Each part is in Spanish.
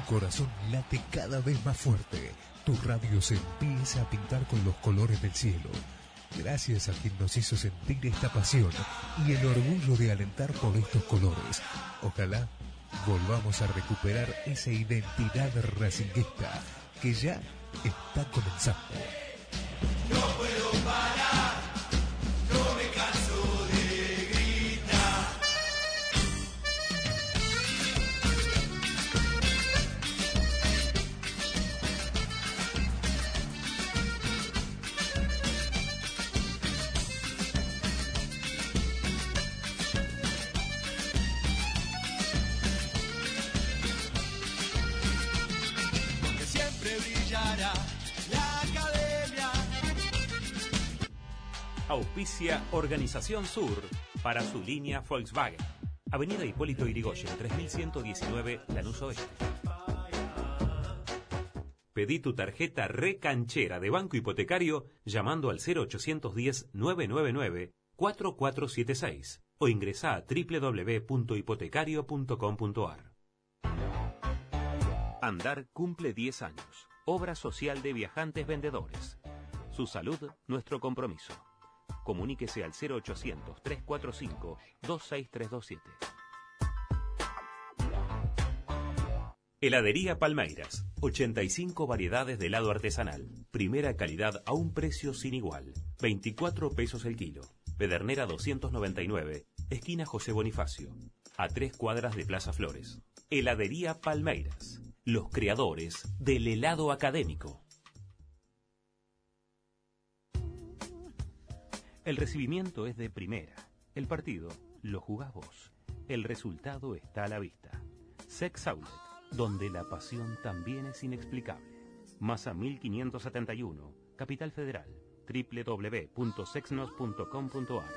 corazón late cada vez más fuerte. Tu radio se empieza a pintar con los colores del cielo. Gracias a quien nos hizo sentir esta pasión y el orgullo de alentar por estos colores. Ojalá volvamos a recuperar esa identidad racinguista que ya está comenzando. No puedo parar, no me canso de gritar. Porque siempre brillará la academia. Auspicia Organización Sur para su línea Volkswagen. Avenida Hipólito Yrigoyen, 3119, Lanús Oeste. Pedí tu tarjeta recanchera de Banco Hipotecario llamando al 0810-999-4476 o ingresá a www.hipotecario.com.ar. Andar cumple 10 años. Obra social de viajantes vendedores. Su salud, nuestro compromiso. Comuníquese al 0800-345-26327. Heladería Palmeiras. 85 variedades de helado artesanal. Primera calidad a un precio sin igual. 24 pesos el kilo. Pedernera 299, esquina José Bonifacio. A 3 cuadras de Plaza Flores. Heladería Palmeiras. Los creadores del helado académico. El recibimiento es de primera. El partido lo jugás vos. El resultado está a la vista. Sex Outlet, donde la pasión también es inexplicable. Masa 1571, Capital Federal. www.sexnos.com.ar.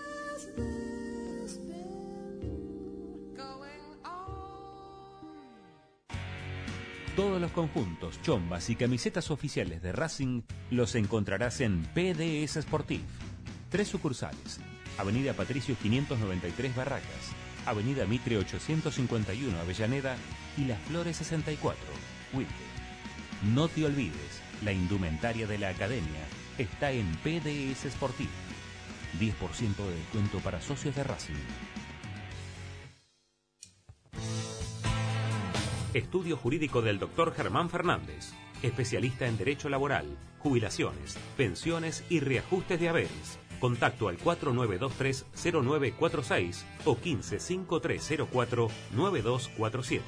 Todos los conjuntos, chombas y camisetas oficiales de Racing los encontrarás en PDS Sportif. 3 sucursales: Avenida Patricio 593 Barracas, Avenida Mitre 851 Avellaneda y Las Flores 64, Wilde. No te olvides, la indumentaria de la academia está en PDS Sportif. 10% de descuento para socios de Racing. Estudio jurídico del Dr. Germán Fernández, especialista en Derecho Laboral, jubilaciones, pensiones y reajustes de haberes. Contacto al 4923-0946 o 155304-9247.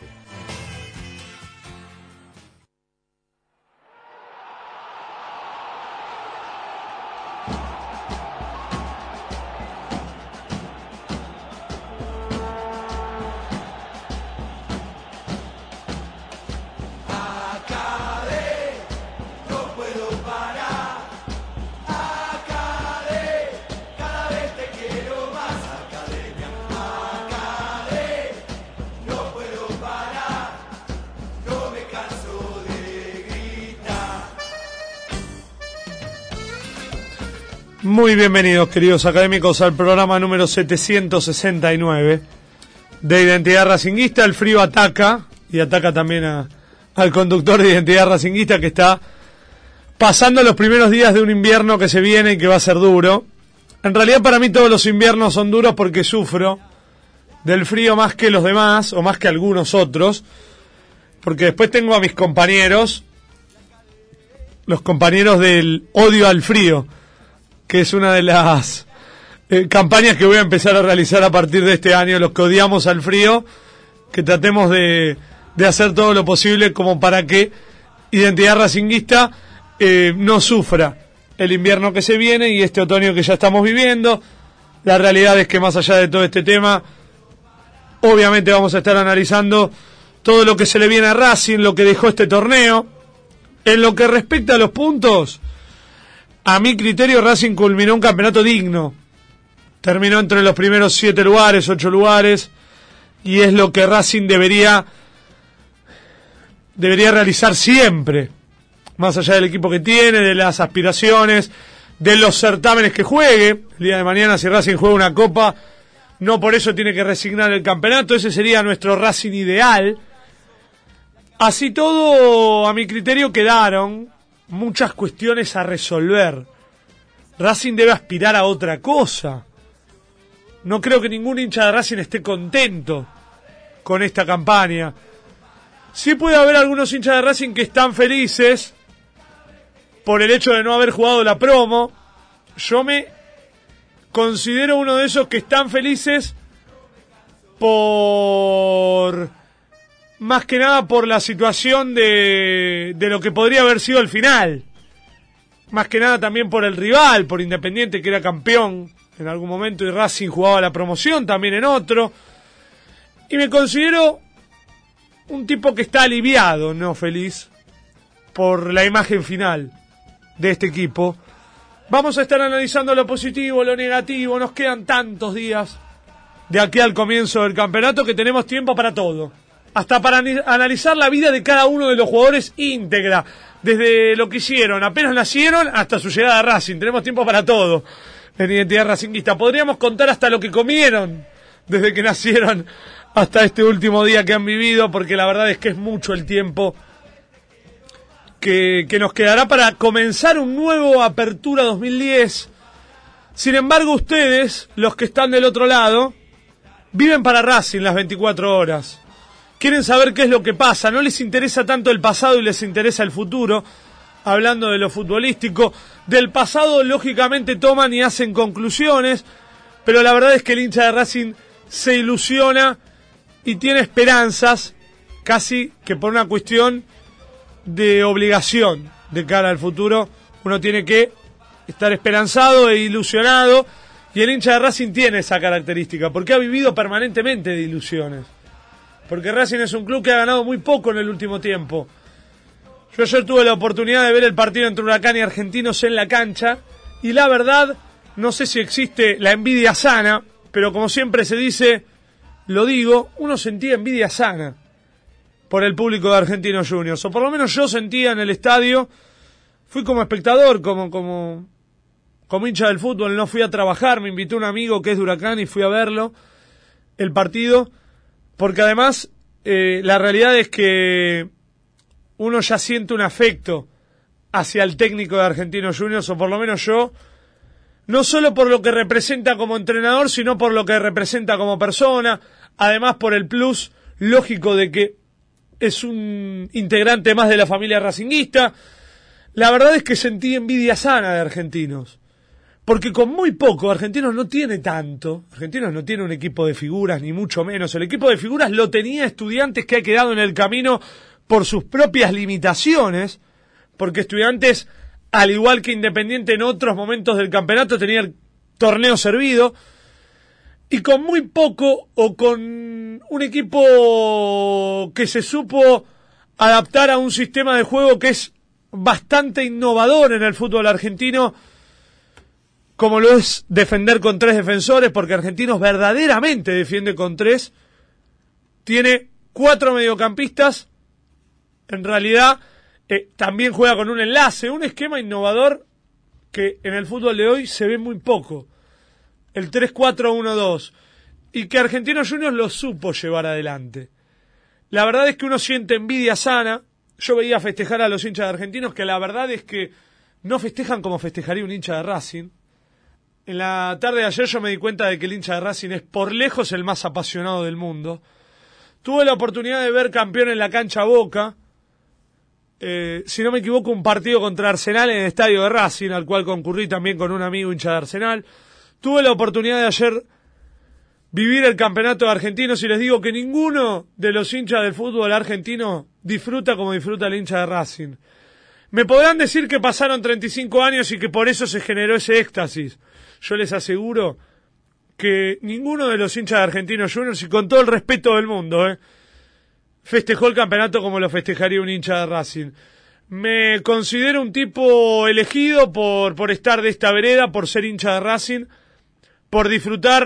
Muy bienvenidos, queridos académicos, al programa número 769 de Identidad Racinguista. El frío ataca, y ataca también al conductor de Identidad Racinguista, que está pasando los primeros días de un invierno que se viene y que va a ser duro. En realidad, para mí todos los inviernos son duros porque sufro del frío más que los demás, o más que algunos otros, porque después tengo a mis compañeros, los compañeros del odio al frío, que es una de las campañas que voy a empezar a realizar a partir de este año, los que odiamos al frío, que tratemos de hacer todo lo posible como para que Identidad Racinguista no sufra el invierno que se viene y este otoño que ya estamos viviendo. La realidad es que más allá de todo este tema, obviamente vamos a estar analizando todo lo que se le viene a Racing, lo que dejó este torneo. En lo que respecta a los puntos, a mi criterio, Racing culminó un campeonato digno. Terminó entre los primeros 7 lugares, 8 lugares, y es lo que Racing debería realizar siempre, más allá del equipo que tiene, de las aspiraciones, de los certámenes que juegue. El día de mañana, si Racing juega una copa, no por eso tiene que resignar el campeonato. Ese sería nuestro Racing ideal. Así todo, a mi criterio quedaron muchas cuestiones a resolver. Racing debe aspirar a otra cosa. No creo que ningún hincha de Racing esté contento con esta campaña. Sí puede haber algunos hinchas de Racing que están felices por el hecho de no haber jugado la promo. Yo me considero uno de esos que están felices por... más que nada por la situación de lo que podría haber sido el final. Más que nada también por el rival, por Independiente, que era campeón en algún momento y Racing jugaba la promoción también en otro. Y me considero un tipo que está aliviado, no feliz, por la imagen final de este equipo. Vamos a estar analizando lo positivo, lo negativo. Nos quedan tantos días de aquí al comienzo del campeonato que tenemos tiempo para todo. Hasta para analizar la vida de cada uno de los jugadores íntegra. Desde lo que hicieron, apenas nacieron, hasta su llegada a Racing. Tenemos tiempo para todo en Identidad Racinguista. Podríamos contar hasta lo que comieron desde que nacieron hasta este último día que han vivido, porque la verdad es que es mucho el tiempo que nos quedará para comenzar un nuevo Apertura 2010. Sin embargo, ustedes, los que están del otro lado, viven para Racing las 24 horas. Quieren saber qué es lo que pasa, no les interesa tanto el pasado y les interesa el futuro. Hablando de lo futbolístico, del pasado lógicamente toman y hacen conclusiones, pero la verdad es que el hincha de Racing se ilusiona y tiene esperanzas, casi que por una cuestión de obligación de cara al futuro. Uno tiene que estar esperanzado e ilusionado, y el hincha de Racing tiene esa característica, porque ha vivido permanentemente de ilusiones. Porque Racing es un club que ha ganado muy poco en el último tiempo. Yo ayer tuve la oportunidad de ver el partido entre Huracán y Argentinos en la cancha, y la verdad, no sé si existe la envidia sana, pero como siempre se dice, lo digo, uno sentía envidia sana por el público de Argentinos Juniors, o por lo menos yo sentía en el estadio. Fui como espectador, como hincha del fútbol, no fui a trabajar, me invitó un amigo que es de Huracán y fui a verlo, el partido. Porque además, la realidad es que uno ya siente un afecto hacia el técnico de Argentinos Juniors, o por lo menos yo, no solo por lo que representa como entrenador, sino por lo que representa como persona, además por el plus lógico de que es un integrante más de la familia racinguista. La verdad es que sentí envidia sana de Argentinos. Porque con muy poco, Argentinos no tiene tanto. Argentinos no tiene un equipo de figuras, ni mucho menos. El equipo de figuras lo tenía Estudiantes, que ha quedado en el camino por sus propias limitaciones. Porque Estudiantes, al igual que Independiente en otros momentos del campeonato, tenía el torneo servido. Y con muy poco, o con un equipo que se supo adaptar a un sistema de juego que es bastante innovador en el fútbol argentino, como lo es defender con 3 defensores, porque Argentinos verdaderamente defiende con 3. Tiene 4 mediocampistas. En realidad, también juega con un enlace, un esquema innovador que en el fútbol de hoy se ve muy poco. El 3-4-1-2. Y que Argentinos Juniors lo supo llevar adelante. La verdad es que uno siente envidia sana. Yo veía festejar a los hinchas de Argentinos, que la verdad es que no festejan como festejaría un hincha de Racing. En la tarde de ayer yo me di cuenta de que el hincha de Racing es por lejos el más apasionado del mundo. Tuve la oportunidad de ver campeón en la cancha Boca. Si no me equivoco, un partido contra Arsenal en el estadio de Racing, al cual concurrí también con un amigo hincha de Arsenal. Tuve la oportunidad de ayer vivir el campeonato de Argentinos, y les digo que ninguno de los hinchas del fútbol argentino disfruta como disfruta el hincha de Racing. Me podrán decir que pasaron 35 años y que por eso se generó ese éxtasis. Yo les aseguro que ninguno de los hinchas de Argentinos Juniors, y con todo el respeto del mundo, festejó el campeonato como lo festejaría un hincha de Racing. Me considero un tipo elegido por estar de esta vereda, por ser hincha de Racing, por disfrutar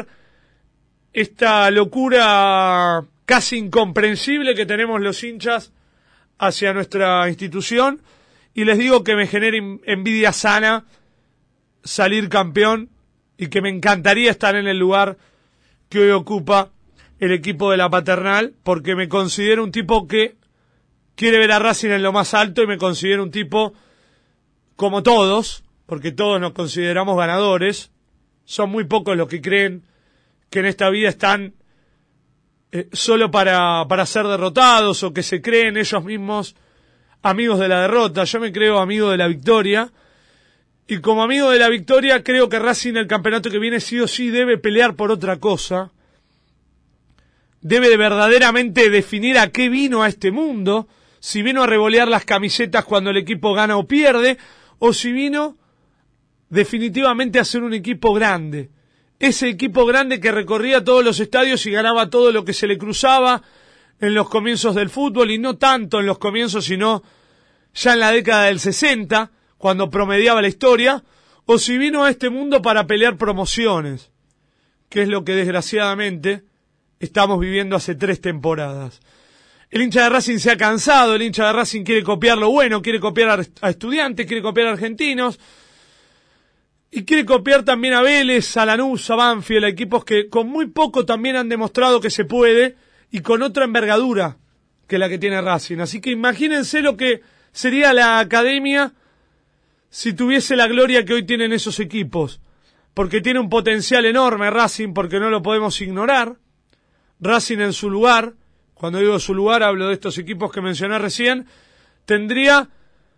esta locura casi incomprensible que tenemos los hinchas hacia nuestra institución, y les digo que me genera envidia sana salir campeón, y que me encantaría estar en el lugar que hoy ocupa el equipo de la Paternal, porque me considero un tipo que quiere ver a Racing en lo más alto y me considero un tipo como todos, porque todos nos consideramos ganadores. Son muy pocos los que creen que en esta vida están solo para ser derrotados o que se creen ellos mismos amigos de la derrota. Yo me creo amigo de la victoria, y como amigo de la victoria creo que Racing el campeonato que viene sí o sí debe pelear por otra cosa, debe de verdaderamente definir a qué vino a este mundo, si vino a revolear las camisetas cuando el equipo gana o pierde, o si vino definitivamente a ser un equipo grande. Ese equipo grande que recorría todos los estadios y ganaba todo lo que se le cruzaba en los comienzos del fútbol, y no tanto en los comienzos, sino ya en la década del 60, cuando promediaba la historia, o si vino a este mundo para pelear promociones, que es lo que desgraciadamente estamos viviendo hace 3 temporadas. El hincha de Racing se ha cansado, el hincha de Racing quiere copiar lo bueno, quiere copiar a Estudiantes, quiere copiar a Argentinos, y quiere copiar también a Vélez, a Lanús, a Banfield, a equipos que con muy poco también han demostrado que se puede, y con otra envergadura que la que tiene Racing. Así que imagínense lo que sería la academia si tuviese la gloria que hoy tienen esos equipos, porque tiene un potencial enorme Racing, porque no lo podemos ignorar. Racing en su lugar, cuando digo su lugar hablo de estos equipos que mencioné recién, tendría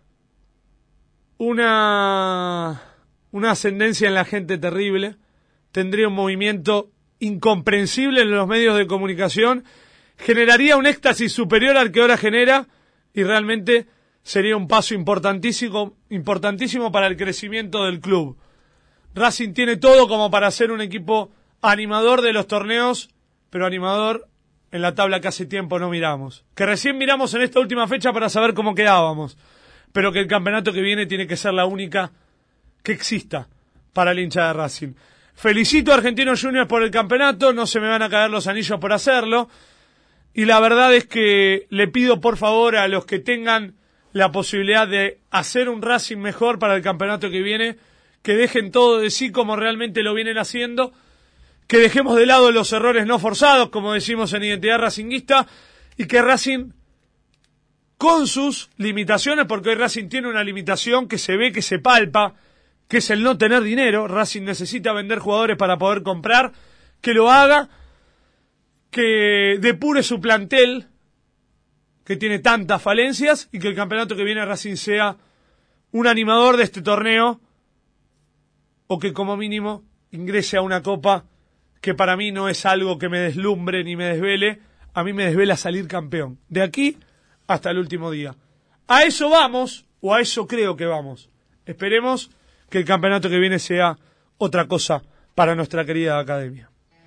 una ascendencia en la gente terrible, tendría un movimiento incomprensible en los medios de comunicación, generaría un éxtasis superior al que ahora genera, y realmente sería un paso importantísimo para el crecimiento del club. Racing tiene todo como para ser un equipo animador de los torneos, pero animador en la tabla que hace tiempo no miramos. Que recién miramos en esta última fecha para saber cómo quedábamos, pero que el campeonato que viene tiene que ser la única que exista para el hincha de Racing. Felicito a Argentinos Juniors por el campeonato, no se me van a caer los anillos por hacerlo, y la verdad es que le pido por favor a los que tengan la posibilidad de hacer un Racing mejor para el campeonato que viene, que dejen todo de sí como realmente lo vienen haciendo, que dejemos de lado los errores no forzados, como decimos en Identidad Racinguista, y que Racing, con sus limitaciones, porque hoy Racing tiene una limitación que se ve, que se palpa, que es el no tener dinero. Racing necesita vender jugadores para poder comprar, que lo haga, que depure su plantel, que tiene tantas falencias, y que el campeonato que viene Racing sea un animador de este torneo, o que como mínimo ingrese a una copa, que para mí no es algo que me deslumbre ni me desvele. A mí me desvela salir campeón, de aquí hasta el último día. A eso vamos, o a eso creo que vamos. Esperemos que el campeonato que viene sea otra cosa para nuestra querida academia.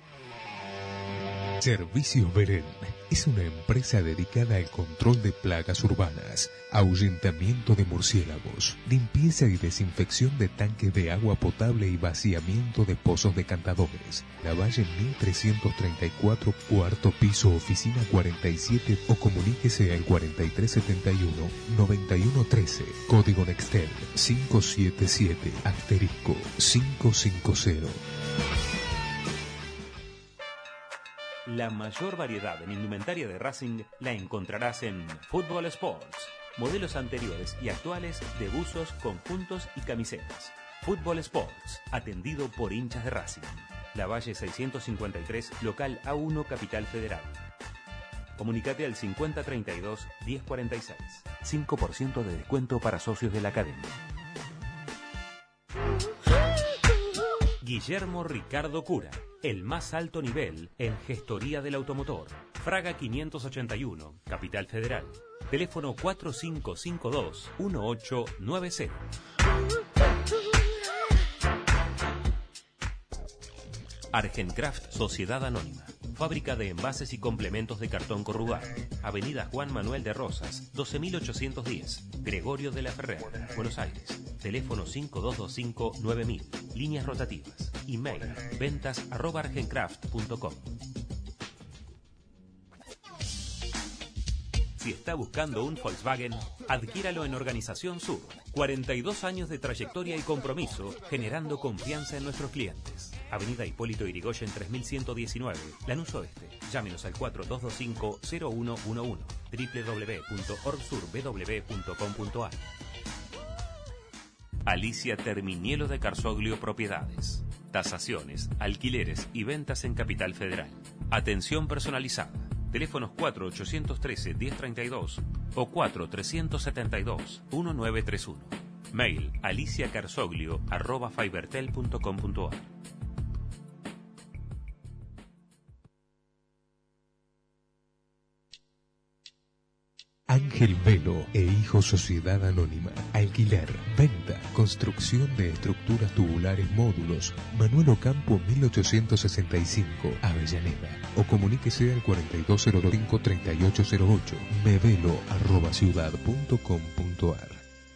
Servicios Berén es una empresa dedicada al control de plagas urbanas, ahuyentamiento de murciélagos, limpieza y desinfección de tanques de agua potable y vaciamiento de pozos decantadores. Lavalle 1334, cuarto piso, oficina 47, o comuníquese al 4371-9113, código Nextel 577 *550. La mayor variedad en indumentaria de Racing la encontrarás en Fútbol Sports. Modelos anteriores y actuales de buzos, conjuntos y camisetas. Fútbol Sports, atendido por hinchas de Racing. Lavalle 653, local A1, Capital Federal. Comunicate al 5032-1046. 5% de descuento para socios de la academia. Guillermo Ricardo Cura, el más alto nivel en gestoría del automotor. Fraga 581, Capital Federal. Teléfono 4552-1890. Argencraft Sociedad Anónima. Fábrica de envases y complementos de cartón corrugado. Avenida Juan Manuel de Rosas, 12810. Gregorio de la Ferrer, Buenos Aires. Teléfono 5225-9000. Líneas rotativas. Email ventas@argencraft.com. Si está buscando un Volkswagen, adquíralo en Organización Sur. 42 años de trayectoria y compromiso, generando confianza en nuestros clientes. Avenida Hipólito Yrigoyen 3119, Lanús Oeste. Llámenos al 4225-0111. www.orgsurbw.com.ar. Alicia Terminielo de Carsoglio Propiedades. Tasaciones, alquileres y ventas en Capital Federal. Atención personalizada. Teléfonos 4813-1032 o 4372-1931. Mail aliciacarsoglio@fibertel.com.ar. Ángel Velo e Hijos Sociedad Anónima. Alquiler, venta, construcción de estructuras tubulares módulos. Manuel Ocampo 1865, Avellaneda. O comuníquese al 4205-3808. mevelo@ciudad.com.ar.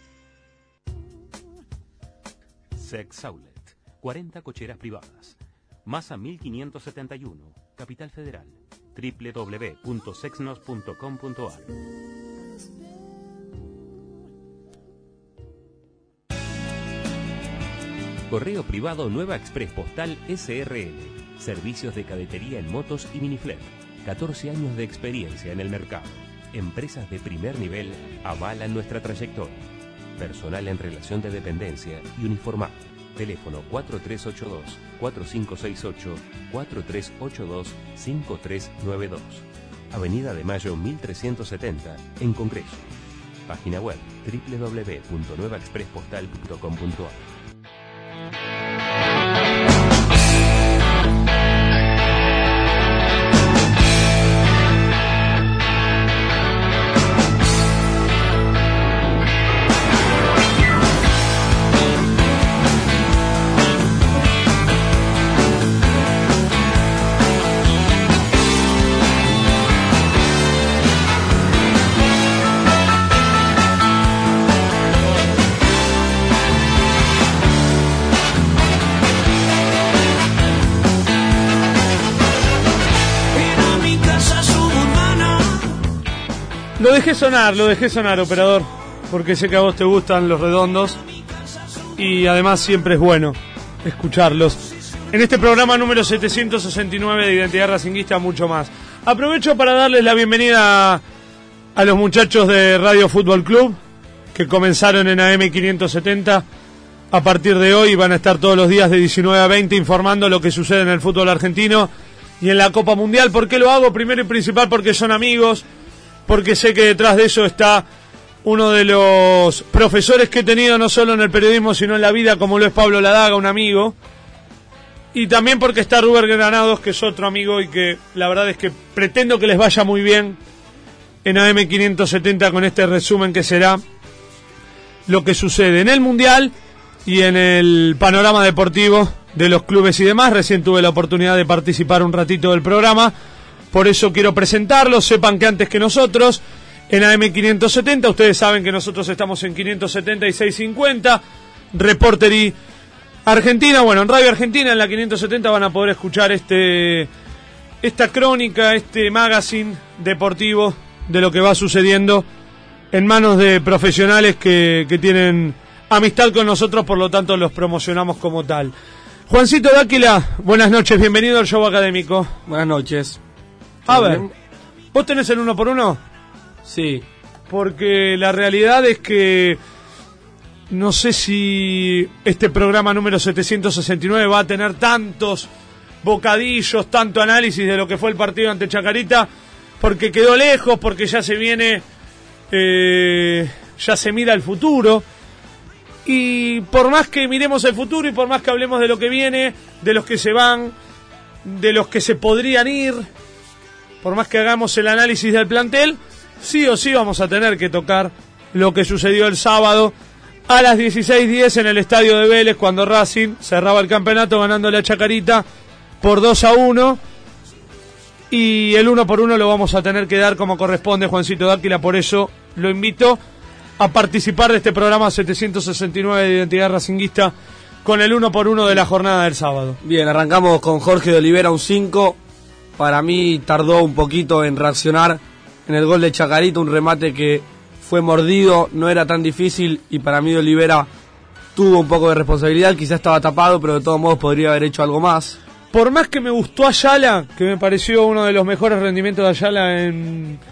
Sex Outlet. 40 cocheras privadas. Masa 1571, Capital Federal. www.sexnos.com.ar. Correo privado Nueva Express Postal SRL. Servicios de cadetería en motos y miniflep. 14 años de experiencia en el mercado. Empresas de primer nivel avalan nuestra trayectoria. Personal en relación de dependencia y uniformado. Teléfono 4382-4568, 4382-5392. Avenida de Mayo 1370, en Congreso. Página web www.nuevaexpresspostal.com.ar. Lo dejé sonar, operador, porque sé que a vos te gustan los redondos y además siempre es bueno escucharlos. En este programa número 769 de Identidad Racinguista, mucho más. Aprovecho para darles la bienvenida a los muchachos de Radio Fútbol Club, que comenzaron en AM 570. A partir de hoy van a estar todos los días de 19 a 20 informando lo que sucede en el fútbol argentino y en la Copa Mundial. ¿Por qué lo hago? Primero y principal porque son amigos, porque sé que detrás de eso está uno de los profesores que he tenido no solo en el periodismo sino en la vida, como lo es Pablo Ladaga, un amigo, y también porque está Rubén Granados, que es otro amigo y que la verdad es que pretendo que les vaya muy bien en AM 570 con este resumen que será lo que sucede en el Mundial y en el panorama deportivo de los clubes y demás. Recién tuve la oportunidad de participar un ratito del programa. Por eso quiero presentarlos, sepan que antes que nosotros, en AM 570, ustedes saben que nosotros estamos en 570 y 650, Reportery Argentina, bueno, en Radio Argentina, en la 570 van a poder escuchar esta crónica, este magazine deportivo de lo que va sucediendo en manos de profesionales que tienen amistad con nosotros, por lo tanto los promocionamos como tal. Juancito Dáquila, buenas noches, bienvenido al show académico. Buenas noches. A ver, ¿vos tenés el 1x1? Sí. Porque la realidad es que no sé si este programa número 769 va a tener tantos bocadillos, tanto análisis de lo que fue el partido ante Chacarita, porque quedó lejos, porque ya se viene, ya se mira el futuro. Y por más que miremos el futuro y por más que hablemos de lo que viene, de los que se van, de los que se podrían ir, por más que hagamos el análisis del plantel, sí o sí vamos a tener que tocar lo que sucedió el sábado a las 16:10 en el estadio de Vélez, cuando Racing cerraba el campeonato ganándole a Chacarita por 2-1. Y el 1x1 lo vamos a tener que dar como corresponde, Juancito Dáquila, por eso lo invito a participar de este programa 769 de Identidad Racinguista con el 1x1 de la jornada del sábado. Bien, arrancamos con Jorge de Olivera, un 5. Para mí tardó un poquito en reaccionar en el gol de Chacarita, un remate que fue mordido, no era tan difícil y para mí de Olivera tuvo un poco de responsabilidad, quizás estaba tapado, pero de todos modos podría haber hecho algo más. Por más que me gustó Ayala, que me pareció uno de los mejores rendimientos de Ayala en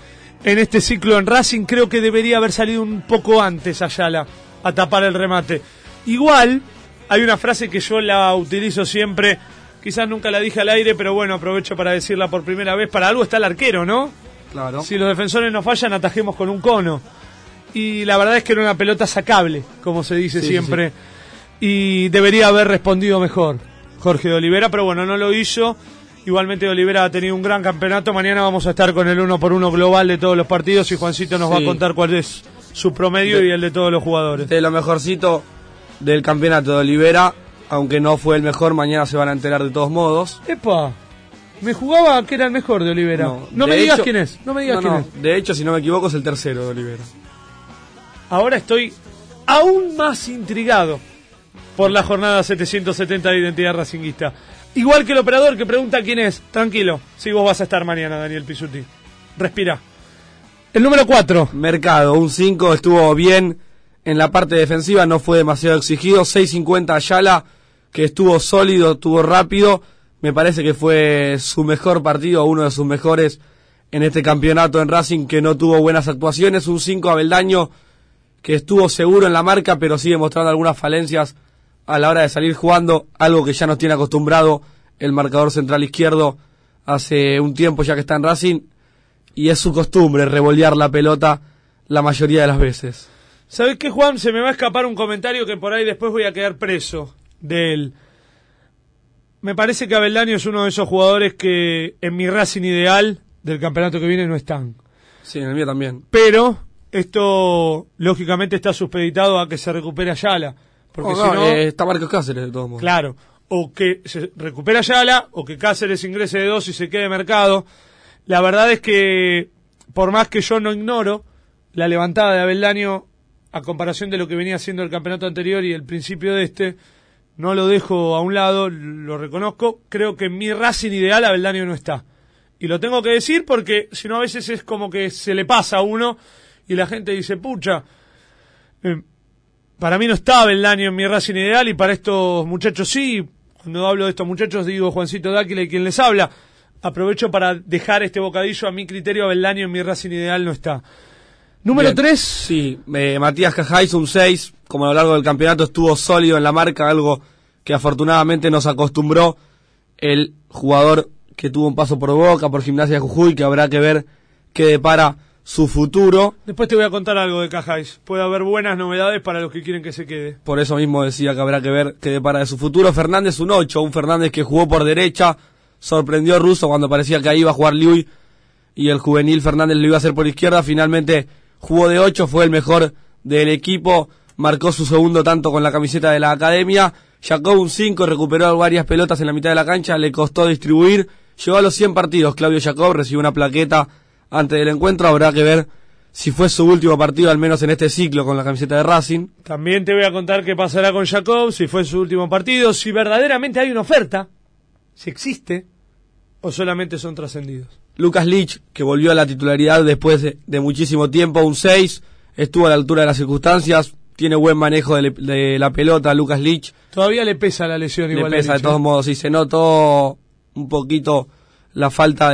en este ciclo en Racing. Creo que debería haber salido un poco antes Ayala a tapar el remate. Igual, hay una frase que yo la utilizo siempre, quizás nunca la dije al aire, pero bueno, aprovecho para decirla por primera vez. Para algo está el arquero, ¿no? Claro. Si los defensores no fallan, atajemos con un cono. Y la verdad es que era una pelota sacable, como se dice siempre. Sí. Y debería haber respondido mejor Jorge de Olivera, pero bueno, no lo hizo. Igualmente de Olivera ha tenido un gran campeonato. Mañana vamos a estar con el 1x1 global de todos los partidos y Juancito nos va a contar cuál es su promedio y el de todos los jugadores. De lo mejorcito del campeonato de Olivera, aunque no fue el mejor, mañana se van a enterar de todos modos. ¡Epa! Me jugaba que era el mejor de Olivera. No me digas quién es. No me digas quién es. De hecho, si no me equivoco, es el tercero de Olivera. Ahora estoy aún más intrigado por la jornada 770 de Identidad Racinguista. Igual que el operador que pregunta quién es. Tranquilo, si vos vas a estar mañana, Daniel Pisuti. Respira. El número 4. Mercado, un 5, estuvo bien en la parte defensiva, no fue demasiado exigido. 6.50 Ayala, que estuvo sólido, estuvo rápido. Me parece que fue su mejor partido, uno de sus mejores en este campeonato en Racing, que no tuvo buenas actuaciones. Un 5 Abeldaño, que estuvo seguro en la marca, pero sigue mostrando algunas falencias a la hora de salir jugando, algo que ya nos tiene acostumbrado el marcador central izquierdo hace un tiempo ya que está en Racing, y es su costumbre revolear la pelota la mayoría de las veces. ¿Sabés qué, Juan? Se me va a escapar un comentario que por ahí después voy a quedar preso de él. Me parece que Abeldaño es uno de esos jugadores que en mi Racing ideal del campeonato que viene no están. Sí, en el mío también. Pero esto lógicamente está supeditado a que se recupere Ayala. Porque si no, está Marcos Cáceres de todos modos. Claro, o que se recupera Ayala, o que Cáceres ingrese de 2 y se quede Mercado. La verdad es que, por más que yo no ignoro la levantada de Abeldaño a comparación de lo que venía haciendo el campeonato anterior y el principio de este, no lo dejo a un lado, lo reconozco. Creo que en mi Racing ideal Abeldaño no está. Y lo tengo que decir porque si no a veces es como que se le pasa a uno y la gente dice, pucha, para mí no está Abeldaño en mi Racing ideal y para estos muchachos sí. Cuando hablo de estos muchachos digo Juancito Dáquila y quien les habla. Aprovecho para dejar este bocadillo. A mi criterio Abeldaño en mi Racing ideal no está. Número 3. Sí, Matías Cajáis, un 6. Como a lo largo del campeonato estuvo sólido en la marca, algo que afortunadamente nos acostumbró el jugador que tuvo un paso por Boca, por Gimnasia de Jujuy, que habrá que ver qué depara su futuro. Después te voy a contar algo de Cajáis. Puede haber buenas novedades para los que quieren que se quede. Por eso mismo decía que habrá que ver qué depara de su futuro. Fernández, un 8. Un Fernández que jugó por derecha. Sorprendió a Russo cuando parecía que ahí iba a jugar Liuy y el juvenil Fernández lo iba a hacer por izquierda. Finalmente jugó de 8, fue el mejor del equipo. Marcó su segundo tanto con la camiseta de la academia. Jacob, un 5, recuperó varias pelotas en la mitad de la cancha. Le costó distribuir. Llegó a los 100 partidos. Claudio Jacob recibió una plaqueta antes del encuentro. Habrá que ver si fue su último partido, al menos en este ciclo, con la camiseta de Racing. También te voy a contar qué pasará con Jacob, si fue su último partido, si verdaderamente hay una oferta, si existe, o solamente son trascendidos. Lucas Lich, que volvió a la titularidad después de muchísimo tiempo, un 6, estuvo a la altura de las circunstancias, tiene buen manejo de la pelota, Lucas Lich. Todavía le pesa la lesión igual. Le pesa de todos modos, y se notó un poquito la falta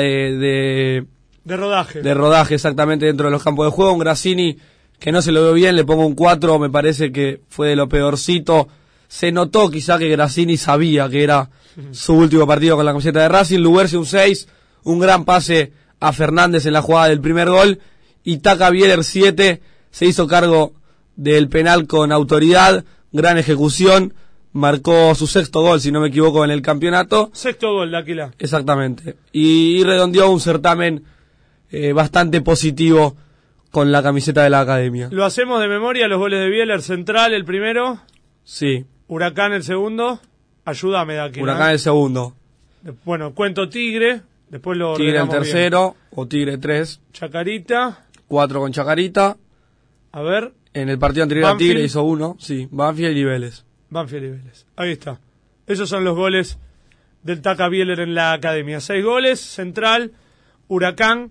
de rodaje. De rodaje, exactamente, dentro de los campos de juego. Un Grassini que no se lo veo bien, le pongo un 4, me parece que fue de lo peorcito. Se notó quizá que Grassini sabía que era su último partido con la camiseta de Racing. Lubersi, un 6, un gran pase a Fernández en la jugada del primer gol. Y Taca Bieler, 7, se hizo cargo del penal con autoridad, gran ejecución, marcó su 6º gol, si no me equivoco, en el campeonato. 6º gol de Aquila. Exactamente. Y redondeó un certamen bastante positivo con la camiseta de la academia. Lo hacemos de memoria, los goles de Bieler: Central el primero, sí, Huracán el segundo, ayúdame de aquí. Huracán el segundo. Bueno, cuento Tigre, después lo Tigre el tercero, bien. O Tigre 3. Chacarita. 4 con Chacarita. A ver. En el partido anterior a Tigre hizo 1, sí, Banfield y Vélez. Banfield y Vélez, ahí está. Esos son los goles del Taca Bieler en la academia. 6 goles, Central, Huracán,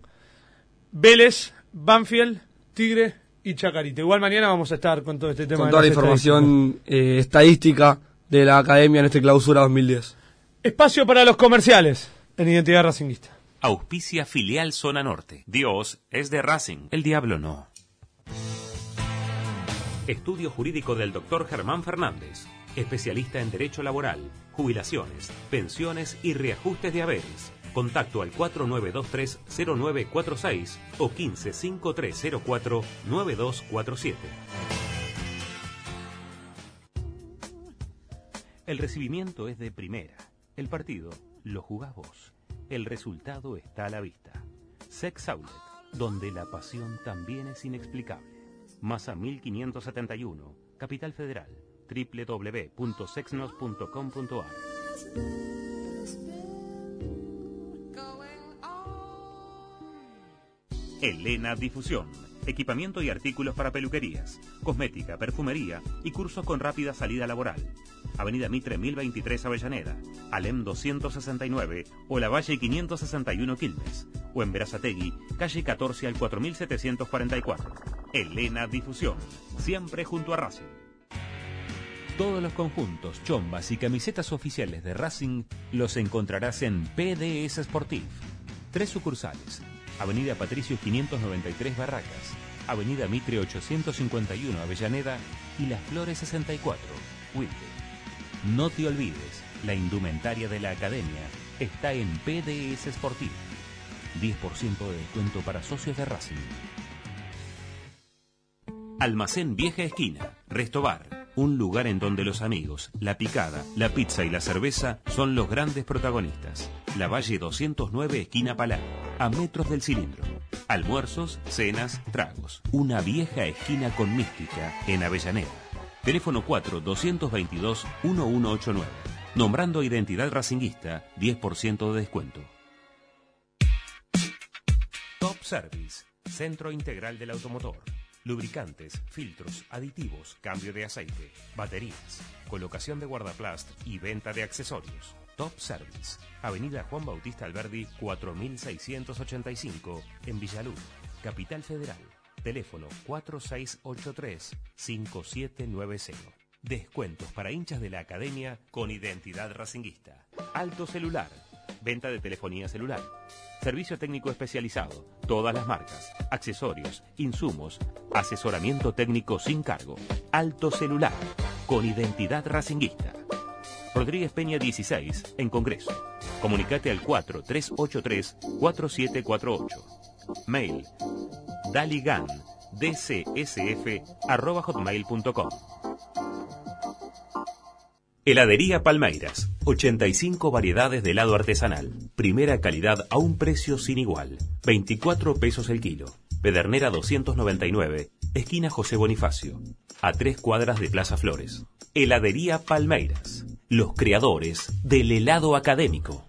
Vélez, Banfield, Tigre y Chacarita. Igual mañana vamos a estar con todo este tema. Con toda la información estadística de la academia en este clausura 2010. Espacio para los comerciales en Identidad Racinguista. Auspicia Filial Zona Norte. Dios es de Racing, el diablo no. Estudio Jurídico del Dr. Germán Fernández. Especialista en Derecho Laboral, Jubilaciones, Pensiones y Reajustes de Haberes. Contacto al 4923-0946 o 155304-9247. El recibimiento es de primera. El partido lo jugás vos. El resultado está a la vista. Sex Outlet, donde la pasión también es inexplicable. Masa 1571, Capital Federal. www.sexnos.com.ar. Elena Difusión. Equipamiento y artículos para peluquerías, cosmética, perfumería y cursos con rápida salida laboral. Avenida Mitre 1023 Avellaneda, Alem 269 o La Valle 561 Quilmes. O en Berazategui, calle 14 al 4744. Elena Difusión. Siempre junto a Racing. Todos los conjuntos, chombas y camisetas oficiales de Racing los encontrarás en PDS Sportif. 3 sucursales. Avenida Patricio 593 Barracas, Avenida Mitre 851 Avellaneda y Las Flores 64, Wilde. No te olvides, la indumentaria de la academia está en PDS Sportif. 10% de descuento para socios de Racing. Almacén Vieja Esquina, Restobar. Un lugar en donde los amigos, la picada, la pizza y la cerveza son los grandes protagonistas. La Valle 209, esquina Palá, a metros del Cilindro. Almuerzos, cenas, tragos. Una vieja esquina con mística en Avellaneda. Teléfono 4-222-1189. Nombrando identidad racinguista, 10% de descuento. Top Service, Centro Integral del Automotor. Lubricantes, filtros, aditivos, cambio de aceite, baterías, colocación de guardaplast y venta de accesorios. Top Service, Avenida Juan Bautista Alberdi, 4685, en Villaluz, Capital Federal. Teléfono 4683-5790. Descuentos para hinchas de la academia con identidad racinguista. Alto Celular, venta de telefonía celular. Servicio técnico especializado, todas las marcas, accesorios, insumos, asesoramiento técnico sin cargo. Alto Celular, con identidad racinguista. Rodríguez Peña 16, en Congreso. Comunicate al 4383-4748. Mail daligan@hotmail.com. Heladería Palmeiras, 85 variedades de helado artesanal. Primera calidad a un precio sin igual. 24 pesos el kilo. Pedernera 299, esquina José Bonifacio, a 3 cuadras de Plaza Flores. Heladería Palmeiras, los creadores del helado académico.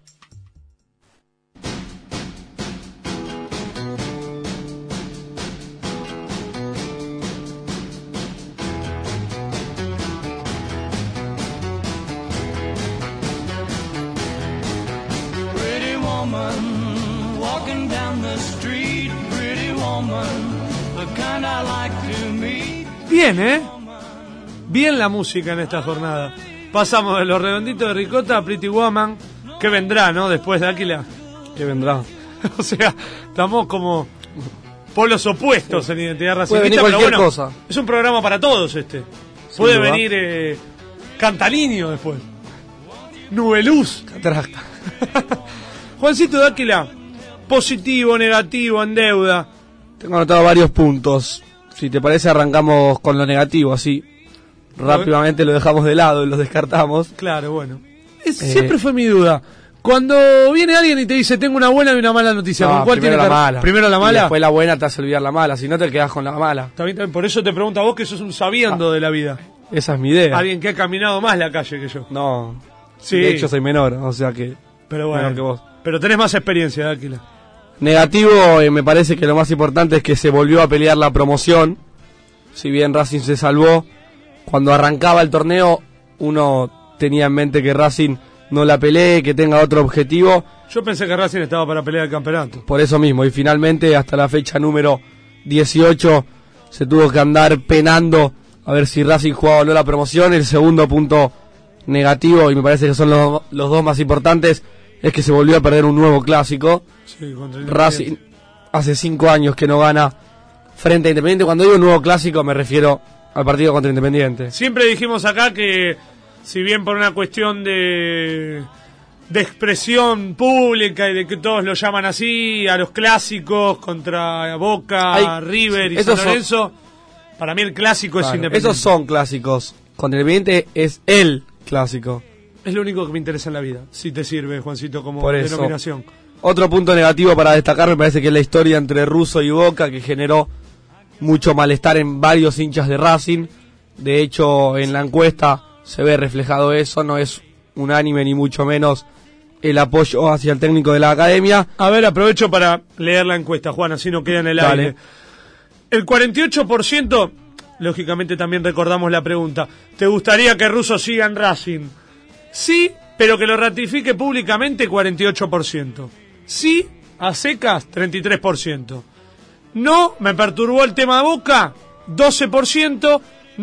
Bien, bien la música en esta jornada. Pasamos de Los Redonditos de Ricota a Pretty Woman, que vendrá, ¿no? Después de Áquila. Que vendrá. O sea, estamos como polos opuestos en Identidad Racinguista. Puede venir cualquier cosa. Es un programa para todos este. Puede venir Cantaliño después. Nubeluz. Catracta. Juancito de Áquila, positivo, negativo, en deuda. Tengo anotado varios puntos. Si te parece, arrancamos con lo negativo, así. Rápidamente lo dejamos de lado y lo descartamos. Claro, bueno. Siempre fue mi duda. Cuando viene alguien y te dice, tengo una buena y una mala noticia, ¿con cuál tiene la mala? Primero la mala. Y después la buena te hace olvidar la mala, si no te quedás con la mala. También, por eso te pregunto a vos, que sos un sabiendo de la vida. Esa es mi idea. Alguien que ha caminado más la calle que yo. No. Sí. De hecho, soy menor, o sea que. Pero bueno. Menor que vos. Pero tenés más experiencia, Áquila. Negativo, me parece que lo más importante es que se volvió a pelear la promoción. Si bien Racing se salvó, cuando arrancaba el torneo, uno tenía en mente que Racing no la pelee, que tenga otro objetivo. Yo pensé que Racing estaba para pelear el campeonato. Por eso mismo, y finalmente hasta la fecha número 18 se tuvo que andar penando a ver si Racing jugaba o no la promoción. El segundo punto negativo, y me parece que son los dos más importantes, es que se volvió a perder un nuevo clásico. Sí, contra el Racing hace 5 años que no gana frente a Independiente. Cuando digo nuevo clásico me refiero al partido contra Independiente. Siempre dijimos acá que, si bien por una cuestión de expresión pública y de que todos lo llaman así, a los clásicos contra Boca, River y San Lorenzo, para mí el clásico es Independiente. Esos son clásicos. Contra Independiente es el clásico. Es lo único que me interesa en la vida, si te sirve, Juancito, como Por eso, denominación. Otro punto negativo para destacar me parece que es la historia entre Russo y Boca, que generó mucho malestar en varios hinchas de Racing. De hecho, en la encuesta se ve reflejado eso, no es unánime ni mucho menos el apoyo hacia el técnico de la academia. A ver, aprovecho para leer la encuesta, Juan, así no queda en el aire. El 48%, lógicamente también recordamos la pregunta, ¿te gustaría que Russo siga en Racing? Sí, pero que lo ratifique públicamente, 48%. Sí, a secas, 33%. No, me perturbó el tema de Boca, 12%.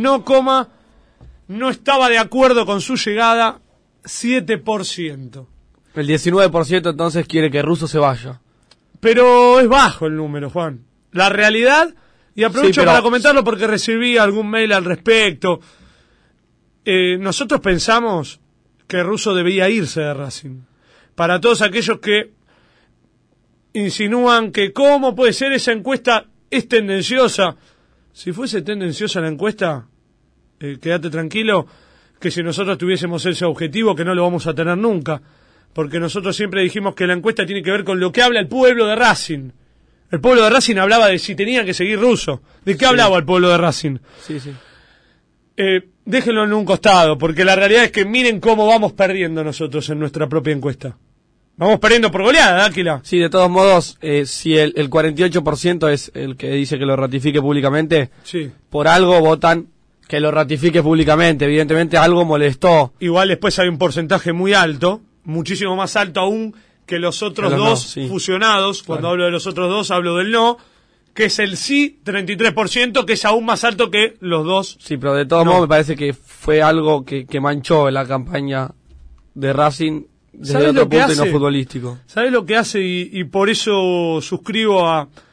No estaba de acuerdo con su llegada, 7%. El 19% entonces quiere que Russo se vaya. Pero es bajo el número, Juan. La realidad, y aprovecho para comentarlo porque recibí algún mail al respecto. Nosotros pensamos que Russo debía irse de Racing. Para todos aquellos que insinúan que cómo puede ser esa encuesta es tendenciosa. Si fuese tendenciosa la encuesta, quédate tranquilo que si nosotros tuviésemos ese objetivo, que no lo vamos a tener nunca, porque nosotros siempre dijimos que la encuesta tiene que ver con lo que habla el pueblo de Racing. El pueblo de Racing hablaba de si tenía que seguir Russo. ¿De qué hablaba el pueblo de Racing? Sí, sí. Déjenlo en un costado, porque la realidad es que miren cómo vamos perdiendo nosotros en nuestra propia encuesta. Vamos perdiendo por goleada, Áquila. Sí, de todos modos, si el 48% es el que dice que lo ratifique públicamente, sí, por algo votan que lo ratifique públicamente. Evidentemente algo molestó. Igual después hay un porcentaje muy alto, muchísimo más alto aún que los otros dos no, sí, fusionados. Cuando hablo de los otros dos, hablo del no, que es el sí, 33%, que es aún más alto que los dos. Sí, pero de todos modos me parece que fue algo que manchó la campaña de Racing desde otro punto y no futbolístico. ¿Sabés lo que hace? Y por eso suscribo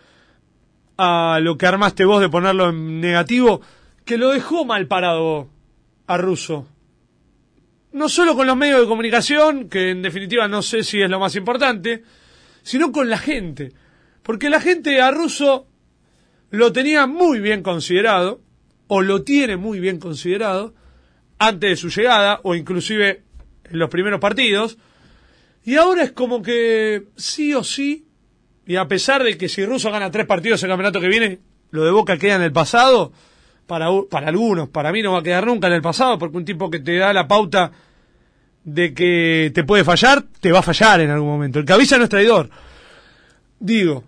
a lo que armaste vos de ponerlo en negativo, que lo dejó mal parado a Russo. No solo con los medios de comunicación, que en definitiva no sé si es lo más importante, sino con la gente. Porque la gente a Russo lo tenía muy bien considerado, o lo tiene muy bien considerado, antes de su llegada, o inclusive en los primeros partidos, y ahora es como que sí o sí, y a pesar de que si Russo gana 3 partidos el campeonato que viene, lo de Boca queda en el pasado, para algunos, para mí no va a quedar nunca en el pasado, porque un tipo que te da la pauta de que te puede fallar, te va a fallar en algún momento. El que avisa no es traidor. Digo,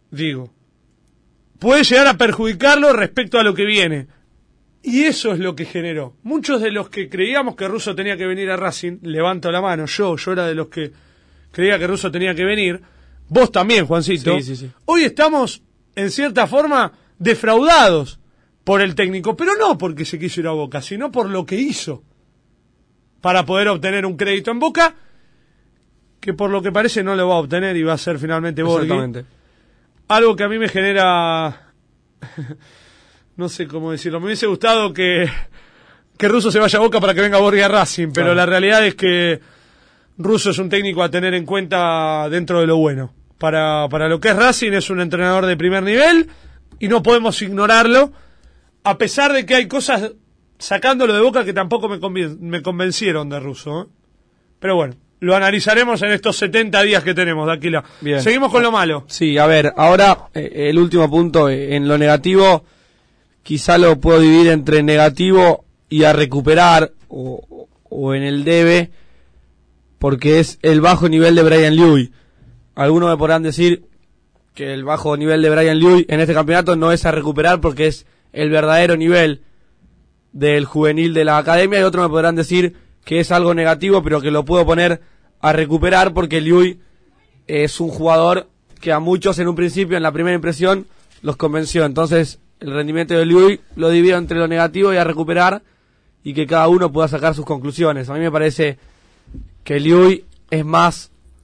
puede llegar a perjudicarlo respecto a lo que viene. Y eso es lo que generó. Muchos de los que creíamos que Russo tenía que venir a Racing, levanto la mano, yo era de los que creía que Russo tenía que venir, vos también, Juancito. Sí. Hoy estamos, en cierta forma, defraudados por el técnico, pero no porque se quiso ir a Boca, sino por lo que hizo para poder obtener un crédito en Boca, que por lo que parece no lo va a obtener y va a ser finalmente Borghi. Exactamente. Algo que a mí me genera... no sé cómo decirlo, me hubiese gustado que Russo se vaya a Boca para que venga Borghi a Racing, pero la realidad es que Russo es un técnico a tener en cuenta dentro de lo bueno. Para lo que es Racing es un entrenador de primer nivel y no podemos ignorarlo, a pesar de que hay cosas sacándolo de Boca que tampoco me convencieron de Russo, ¿eh? Pero bueno, lo analizaremos en estos 70 días que tenemos, Daquila. Bien. Seguimos con lo malo. Sí, a ver, ahora el último punto, en lo negativo, quizá lo puedo dividir entre negativo y a recuperar, o en el debe, porque es el bajo nivel de Brian Llull. Algunos me podrán decir que el bajo nivel de Brian Llull en este campeonato no es a recuperar porque es el verdadero nivel del juvenil de la academia, y otros me podrán decir que es algo negativo, pero que lo puedo poner a recuperar porque Llull es un jugador que a muchos en un principio, en la primera impresión, los convenció. Entonces, el rendimiento de Llull lo divido entre lo negativo y a recuperar, y que cada uno pueda sacar sus conclusiones. A mí me parece que Llull es más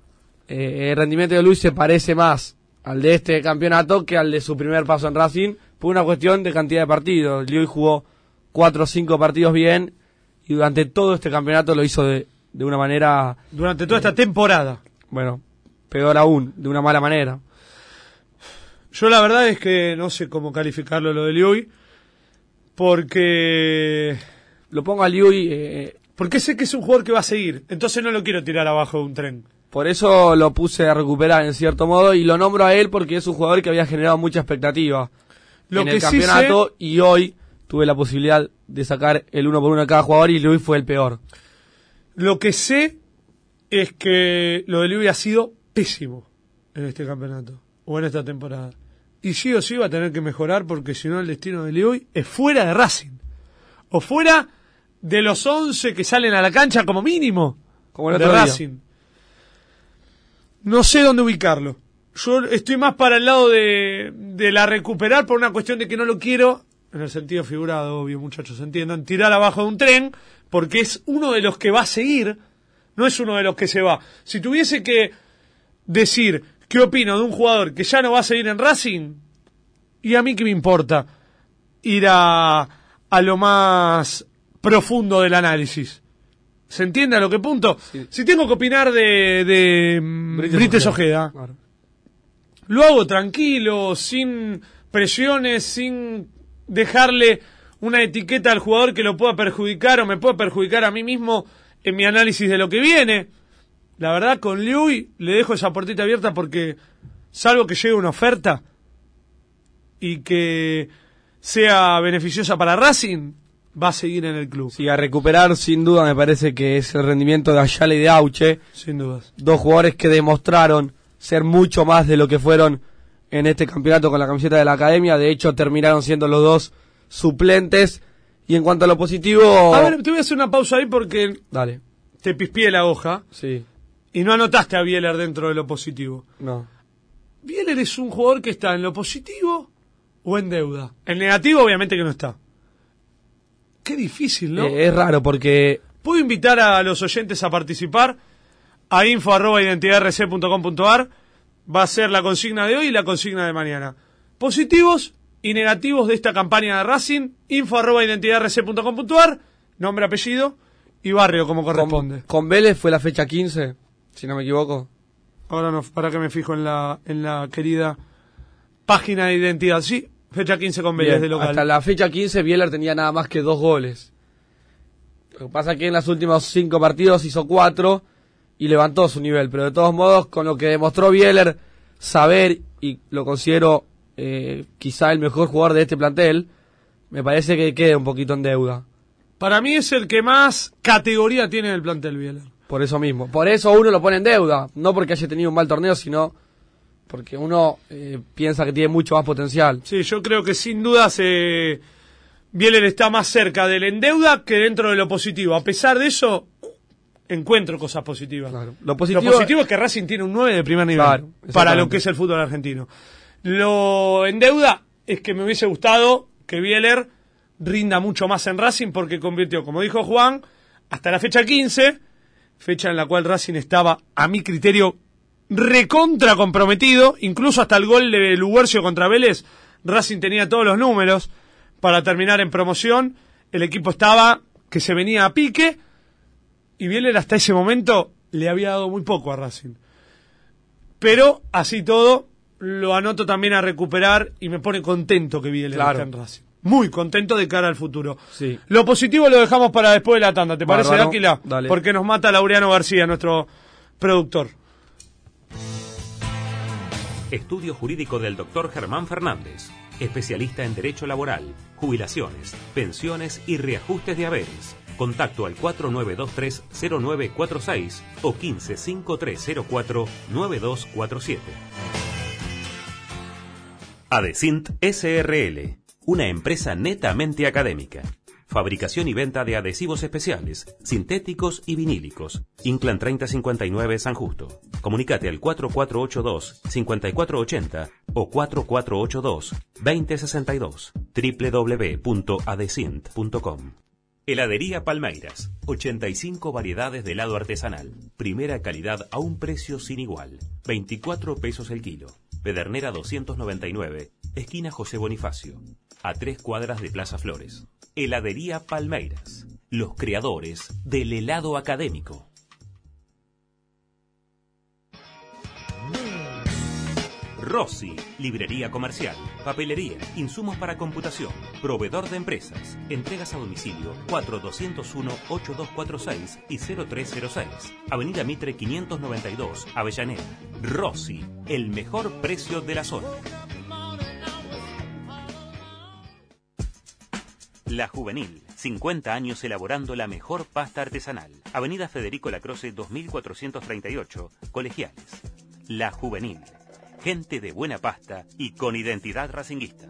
el rendimiento de Luis se parece más al de este campeonato que al de su primer paso en Racing, por una cuestión de cantidad de partidos. Luis jugó 4 o 5 partidos bien, y durante todo este campeonato lo hizo de una manera... Durante toda esta temporada. Bueno, peor aún, de una mala manera. Yo la verdad es que no sé cómo calificarlo lo de Liuy, porque Lo pongo a Liuy... porque sé que es un jugador que va a seguir, entonces no lo quiero tirar abajo de un tren. Por eso lo puse a recuperar en cierto modo, y lo nombro a él porque es un jugador que había generado mucha expectativa en el campeonato, y hoy tuve la posibilidad de sacar el 1 por 1 de cada jugador, y Luis fue el peor. Lo que sé es que lo de Liuy ha sido pésimo en este campeonato, o en esta temporada. Y sí o sí va a tener que mejorar, porque si no el destino de Liuy es fuera de Racing, o fuera de los 11 que salen a la cancha como mínimo, Como el de otro día. Racing. No sé dónde ubicarlo. Yo estoy más para el lado de la recuperar, por una cuestión de que no lo quiero, en el sentido figurado, obvio, muchachos, entiendan, tirar abajo de un tren, porque es uno de los que va a seguir, no es uno de los que se va. Si tuviese que decir qué opino de un jugador que ya no va a seguir en Racing, y a mí qué me importa ir a lo más profundo del análisis. ¿Se entiende a lo que punto? Sí. Si tengo que opinar de Brites Ojeda, Claro. lo hago tranquilo, sin presiones, sin dejarle una etiqueta al jugador que lo pueda perjudicar o me pueda perjudicar a mí mismo en mi análisis de lo que viene. La verdad, con Liuy le dejo esa puertita abierta, porque salvo que llegue una oferta y que sea beneficiosa para Racing, va a seguir en el club. Sí, a recuperar sin duda me parece que es el rendimiento de Ayala y de Auche, Sin dudas. dos jugadores que demostraron ser mucho más de lo que fueron en este campeonato con la camiseta de la academia. De hecho, terminaron siendo los dos suplentes. Y en cuanto a lo positivo... A ver, te voy a hacer una pausa ahí porque Dale, te pispié la hoja sí, y no anotaste a Bieler dentro de lo positivo. no. Bieler es un jugador que está en lo positivo o en deuda. En negativo, obviamente que no está. Qué difícil, ¿no? Es raro porque... Puedo invitar a los oyentes a participar a info@identidadrc.com.ar. Va a ser la consigna de hoy y la consigna de mañana. Positivos y negativos de esta campaña de Racing. info@identidadrc.com.ar. Nombre, apellido y barrio, como corresponde. Con Vélez fue la fecha 15, si no me equivoco. Ahora no, para que me fijo en la querida página de identidad. Sí, fecha 15 con Vélez Bien, de local. hasta la fecha 15 Bieler tenía nada más que 2 goles. Lo que pasa es que en los últimos 5 partidos hizo 4 y levantó su nivel. Pero de todos modos, con lo que demostró Bieler, saber, y lo considero quizá el mejor jugador de este plantel, me parece que queda un poquito en deuda. Para mí es el que más categoría tiene en el plantel Bieler. Por eso mismo. Por eso uno lo pone en deuda. No porque haya tenido un mal torneo, sino porque uno piensa que tiene mucho más potencial. Sí, yo creo que sin dudas Bieler está más cerca del en deuda que dentro de lo positivo. A pesar de eso, encuentro cosas positivas. Claro. Lo positivo es que Racing tiene un 9 de primer nivel, Claro, para exactamente. lo que es el fútbol argentino. Lo en deuda es que me hubiese gustado que Bieler rinda mucho más en Racing, porque convirtió, como dijo Juan, hasta la fecha 15, fecha en la cual Racing estaba, a mi criterio, recontra comprometido, incluso hasta el gol de Luguercio contra Vélez, Racing tenía todos los números para terminar en promoción, el equipo estaba que se venía a pique, y Bieler hasta ese momento le había dado muy poco a Racing. Pero, así todo, lo anoto también a recuperar, y me pone contento que Bieler Claro. esté en Racing. Muy contento de cara al futuro. Sí. Lo positivo lo dejamos para después de la tanda, ¿te parece, Bárbaro. Dáquila? Dale. Porque nos mata Laureano García, nuestro productor. Estudio Jurídico del Dr. Germán Fernández, especialista en Derecho Laboral, Jubilaciones, Pensiones y Reajustes de Haberes. Contacto al 4923-0946 o 155304-9247. Adesint SRL, una empresa netamente académica. Fabricación y venta de adhesivos especiales, sintéticos y vinílicos. Inclán 3059 San Justo. Comunicate al 4482-5480 o 4482-2062. www.adesint.com. Heladería Palmeiras, 85 variedades de helado artesanal. Primera calidad a un precio sin igual. 24 pesos el kilo. Pedernera 299, esquina José Bonifacio. A 3 cuadras de Plaza Flores. Heladería Palmeiras, los creadores del helado académico. Rossi, librería comercial, papelería, insumos para computación, proveedor de empresas, entregas a domicilio 4201-8246 y 0306, Avenida Mitre 592, Avellaneda. Rossi, el mejor precio de la zona. La Juvenil, 50 años elaborando la mejor pasta artesanal. Avenida Federico Lacroze 2438, Colegiales. La Juvenil. Gente de buena pasta y con identidad racinguista.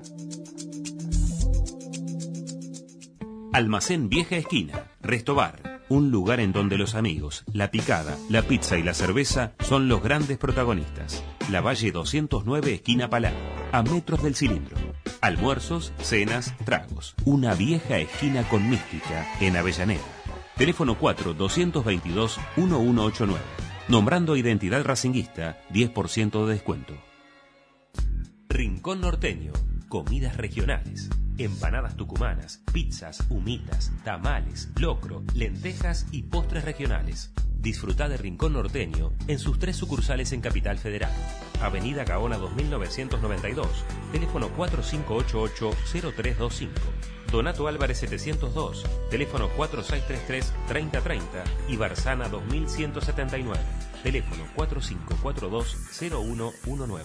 Almacén Vieja Esquina, Restobar, un lugar en donde los amigos, la picada, la pizza y la cerveza son los grandes protagonistas. La Valle 209, esquina Palá, a metros del cilindro. Almuerzos, cenas, tragos. Una vieja esquina con mística en Avellaneda. Teléfono 4-222-1189. Nombrando identidad racinguista, 10% de descuento. Rincón Norteño, comidas regionales. Empanadas tucumanas, pizzas, humitas, tamales, locro, lentejas y postres regionales. Disfrutá de Rincón Norteño en sus 3 sucursales en Capital Federal. Avenida Gaona 2992, teléfono 4588-0325. Donato Álvarez 702, teléfono 4633-3030 y Barzana 2179, teléfono 4542-0119.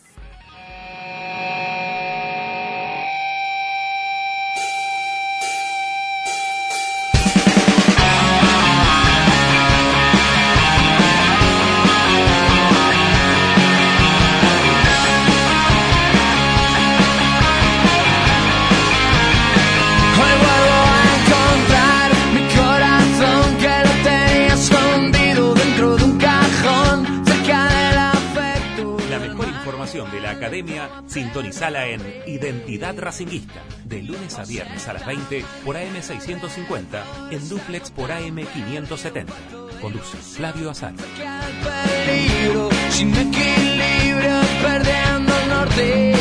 De la Academia, sintonizala en Identidad Racinguista, de lunes a viernes a las 20 por AM 650, en duplex por AM 570. Conduce Flavio Azar. Sin equilibrio, perdiendo el norte.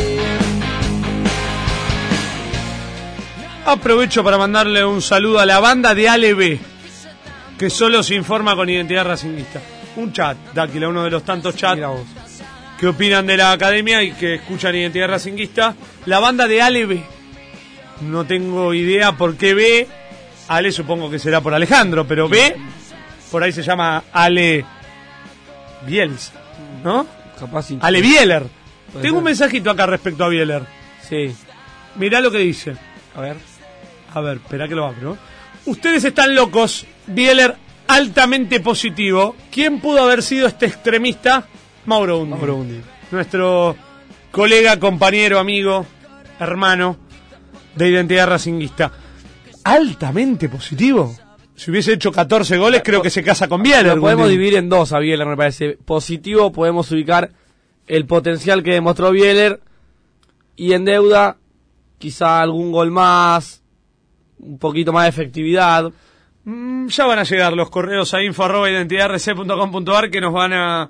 Aprovecho para mandarle un saludo a la banda de ALB, que solo se informa con Identidad Racinguista. Un chat, Dáquila, uno de los tantos chats que opinan de la academia y que escuchan Identidad Racinguista. La banda de Ale B. No tengo idea por qué B. Ale supongo que será por Alejandro, pero B, por ahí se llama Ale Bielsa, ¿no? Capaz Ale Bieler. Tengo un mensajito acá respecto a Bieler. Sí. Mirá lo que dice. A ver, espera que lo abro. Ustedes están locos. Bieler altamente positivo. ¿Quién pudo haber sido este extremista? Mauro Undi, nuestro colega, compañero, amigo, hermano de Identidad Racinguista. Altamente positivo. Si hubiese hecho 14 goles, creo que se casa con Bieler. Lo podemos dividir en dos a Bieler, me parece. Positivo, podemos ubicar el potencial que demostró Bieler. Y en deuda, quizá algún gol más, un poquito más de efectividad. Ya van a llegar los correos a info@identidadrc.com.ar que nos van a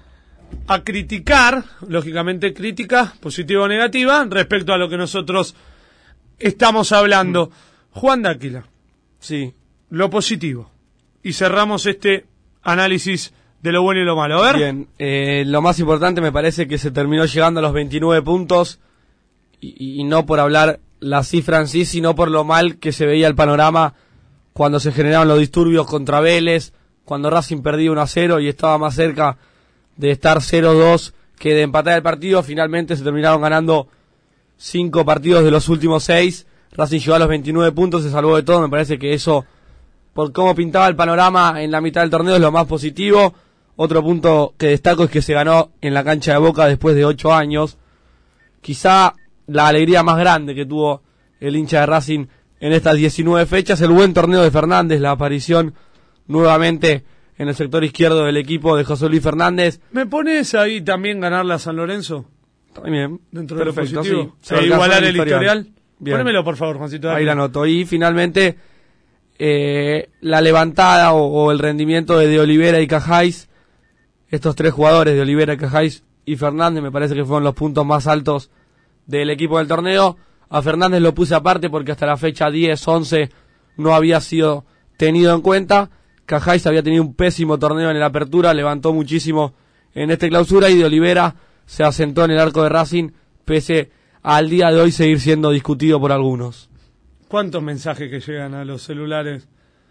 criticar, lógicamente crítica, positiva o negativa, respecto a lo que nosotros estamos hablando. Juan Dáquila. Sí. Lo positivo. Y cerramos este análisis de lo bueno y lo malo. A ver. Bien, lo más importante me parece que se terminó llegando a los 29 puntos y no por hablar la cifra en sí, sino por lo mal que se veía el panorama cuando se generaron los disturbios contra Vélez, cuando Racing perdía 1-0 y estaba más cerca de estar 0-2 que de empatar el partido. Finalmente se terminaron ganando 5 partidos de los últimos 6. Racing llegó a los 29 puntos, se salvó de todo. Me parece que eso, por cómo pintaba el panorama en la mitad del torneo, es lo más positivo. Otro punto que destaco es que se ganó en la cancha de Boca después de 8 años. Quizá la alegría más grande que tuvo el hincha de Racing en estas 19 fechas, el buen torneo de Fernández, la aparición nuevamente en el sector izquierdo del equipo de José Luis Fernández. ¿Me pones ahí también ganarle a San Lorenzo? También. Dentro de lo positivo. Sí. E igualar el historial. Bien. Ponémelo, por favor, Juancito. Ahí la anoto. Y finalmente la levantada o el rendimiento de Olivera y Cajáis. Estos 3 jugadores, de Olivera, Cajáis y Fernández, me parece que fueron los puntos más altos del equipo del torneo. A Fernández lo puse aparte porque hasta la fecha 10-11 no había sido tenido en cuenta. Cajáis había tenido un pésimo torneo en el Apertura, levantó muchísimo en este Clausura, y de Olivera se asentó en el arco de Racing, pese al día de hoy seguir siendo discutido por algunos. ¿Cuántos mensajes que llegan a los celulares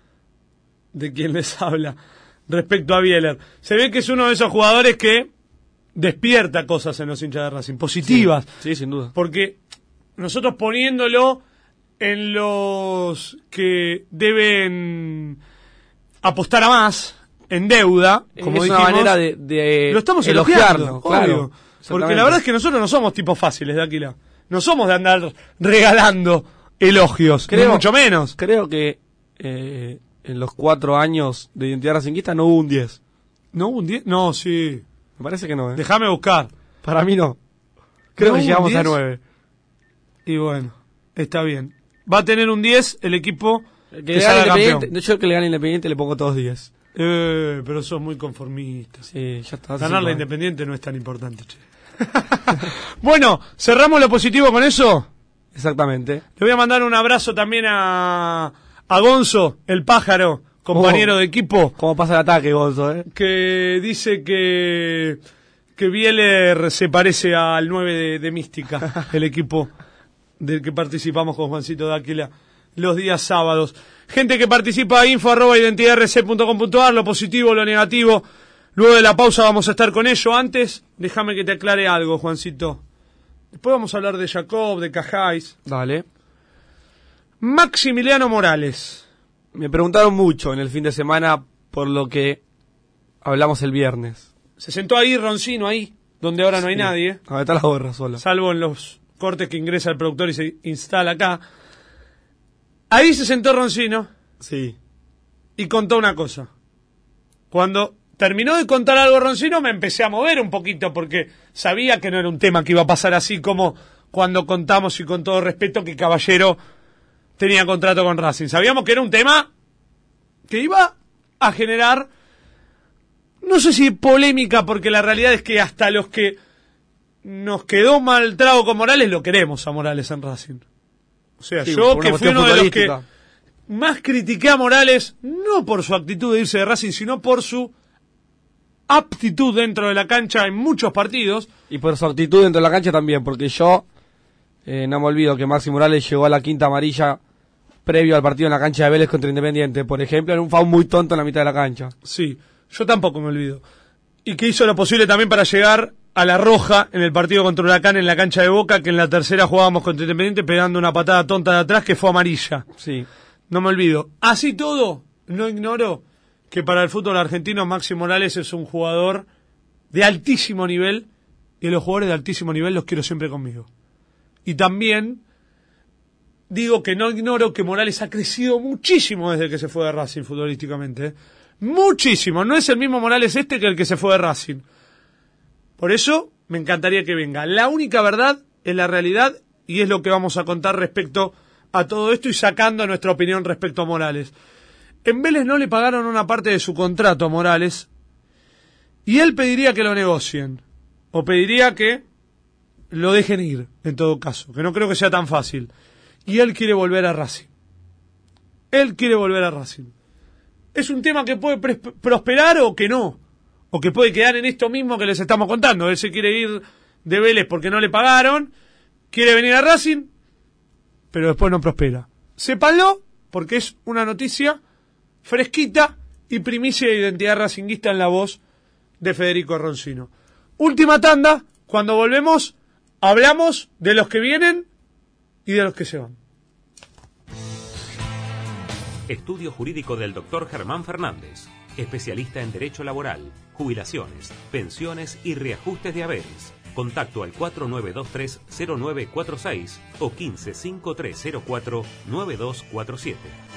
de quien les habla respecto a Bieler? Se ve que es uno de esos jugadores que despierta cosas en los hinchas de Racing, positivas. Sí, sin duda. Porque nosotros poniéndolo en los que deben apostar a más, en deuda, como es dijimos, una manera de lo estamos elogiarlo, elogiando, claro. obvio. Porque la verdad es que nosotros no somos tipos fáciles de Aquila. No somos de andar regalando elogios, ni mucho menos. Creo que en los 4 años de Identidad Racinguista no hubo un 10. ¿No hubo un 10? No, sí. Me parece que no, ¿eh? Déjame buscar. Para mí no. Creo ¿No que hubo llegamos un a 10? 9. Y bueno, está bien. Va a tener un 10 el equipo Que que le salga gane campeón. Independiente, yo que le gane Independiente le pongo todos 10. Pero sos muy conformista. Sí, ya está. Ganar la Independiente no es tan importante, che. Bueno, cerramos lo positivo con eso. Exactamente. Le voy a mandar un abrazo también a Gonzo, el pájaro, compañero de equipo, ¿Cómo pasa el ataque, Gonzo, que dice que Bieler se parece al 9 de Mística, el equipo del que participamos con Juancito D'Áquila los días sábados. Gente que participa, info@identidadrc.com.ar, lo positivo, lo negativo. Luego de la pausa vamos a estar con ello. Antes, déjame que te aclare algo, Juancito. Después vamos a hablar de Jacob, de Cajáis. Dale. Maximiliano Morales. Me preguntaron mucho en el fin de semana por lo que hablamos el viernes. Se sentó ahí Roncino, ahí, donde ahora no hay nadie. Ahí está la gorra sola. Salvo en los cortes que ingresa el productor y se instala acá. Ahí se sentó Roncino Sí. y contó una cosa. Cuando terminó de contar algo Roncino, me empecé a mover un poquito porque sabía que no era un tema que iba a pasar así como cuando contamos, y con todo respeto, que Caballero tenía contrato con Racing. Sabíamos que era un tema que iba a generar, no sé si polémica, porque la realidad es que hasta los que nos quedó mal trago con Morales lo queremos a Morales en Racing. O sea, Sí, yo por una que fui cuestión uno de los que futbolística. más critiqué a Morales, no por su actitud de irse de Racing, sino por su aptitud dentro de la cancha en muchos partidos. Y por su actitud dentro de la cancha también, porque yo no me olvido que Maxi Morales llegó a la quinta amarilla previo al partido en la cancha de Vélez contra Independiente, por ejemplo, en un foul muy tonto en la mitad de la cancha. Sí, yo tampoco me olvido. Y que hizo lo posible también para llegar a la roja en el partido contra Huracán en la cancha de Boca, que en la tercera jugábamos contra Independiente pegando una patada tonta de atrás que fue amarilla. Sí. No me olvido. Así todo, no ignoro que para el fútbol argentino Maxi Morales es un jugador de altísimo nivel, y los jugadores de altísimo nivel los quiero siempre conmigo. Y también digo que no ignoro que Morales ha crecido muchísimo desde que se fue de Racing futbolísticamente. ¿Eh? Muchísimo. No es el mismo Morales que el que se fue de Racing. Por eso me encantaría que venga. La única verdad es la realidad, y es lo que vamos a contar respecto a todo esto y sacando nuestra opinión respecto a Morales. En Vélez no le pagaron una parte de su contrato a Morales, y él pediría que lo negocien, o pediría que lo dejen ir, en todo caso, que no creo que sea tan fácil. Y él quiere volver a Racing. Él quiere volver a Racing. Es un tema que puede prosperar o que no, o que puede quedar en esto mismo que les estamos contando. Él se quiere ir de Vélez porque no le pagaron, quiere venir a Racing, pero después no prospera. Sépanlo, porque es una noticia fresquita y primicia de Identidad Racinguista en la voz de Federico Roncino. Última tanda. Cuando volvemos hablamos de los que vienen y de los que se van. Estudio jurídico del Dr. Germán Fernández, especialista en Derecho Laboral, jubilaciones, pensiones y reajustes de haberes. Contacto al 4923-0946 o 155304-9247.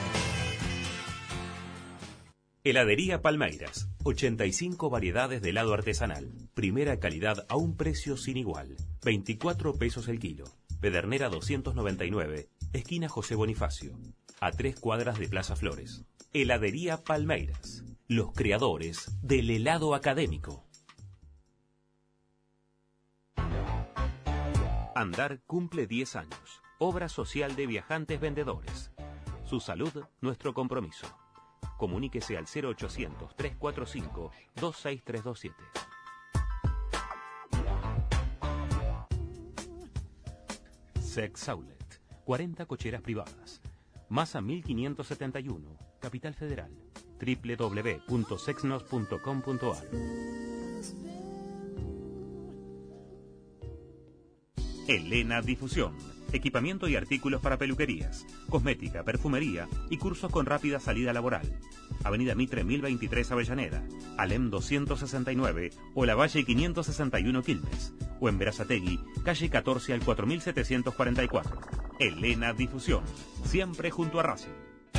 Heladería Palmeiras, 85 variedades de helado artesanal, primera calidad a un precio sin igual, 24 pesos el kilo. Pedernera 299, esquina José Bonifacio. a 3 cuadras de Plaza Flores. Heladería Palmeiras, los creadores del helado académico. Andar cumple 10 años. Obra social de Viajantes Vendedores. Su salud, nuestro compromiso. Comuníquese al 0800-345-26327. Sex Outlet, 40 cocheras privadas. Masa 1571, Capital Federal. www.sexnos.com.ar. Elena Difusión. Equipamiento y artículos para peluquerías, cosmética, perfumería y cursos con rápida salida laboral. Avenida Mitre 1023 Avellaneda, Alem 269 o La Valle 561 Quilmes. O en Berazategui, calle 14 al 4744. Elena Difusión, siempre junto a Racing.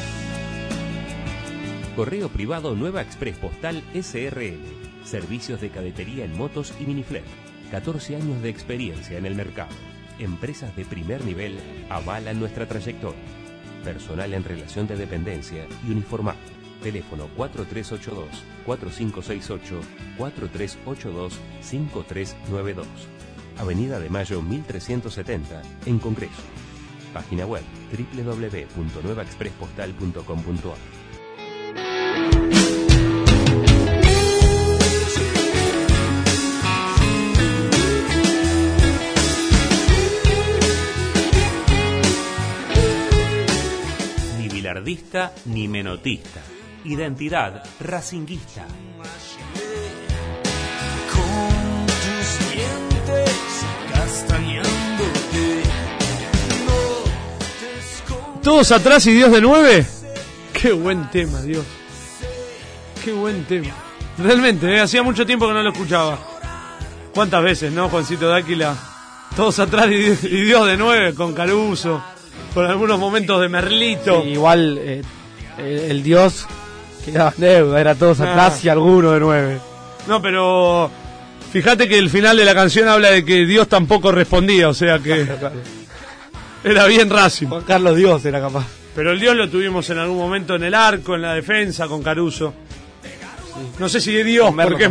Correo privado Nueva Express Postal SRL. Servicios de cadetería en motos y miniflete. 14 años de experiencia en el mercado. Empresas de primer nivel avalan nuestra trayectoria. Personal en relación de dependencia y uniformado. Teléfono 4382-4568, 4382-5392. Avenida de Mayo 1370, en Congreso. Página web www.nuevaexpresspostal.com.ar. Bilardista ni menotista. Identidad racinguista. Con tus dientes castañándote, no te escondas. ¿Todos atrás y Dios de 9? Qué buen tema, Dios. Qué buen tema. Realmente, hacía mucho tiempo que no lo escuchaba. ¿Cuántas veces, no, Juancito Dáquila? Todos atrás y Dios de 9 con Caruso. Con algunos momentos de Merlito. Sí, igual el Dios quedaba en deuda, era todos atrás y alguno de 9. No, pero fíjate que el final de la canción habla de que Dios tampoco respondía, o sea que era bien Racing. Juan Carlos Dios era capaz. Pero el Dios lo tuvimos en algún momento en el arco, en la defensa, con Caruso. No sé si de Dios, porque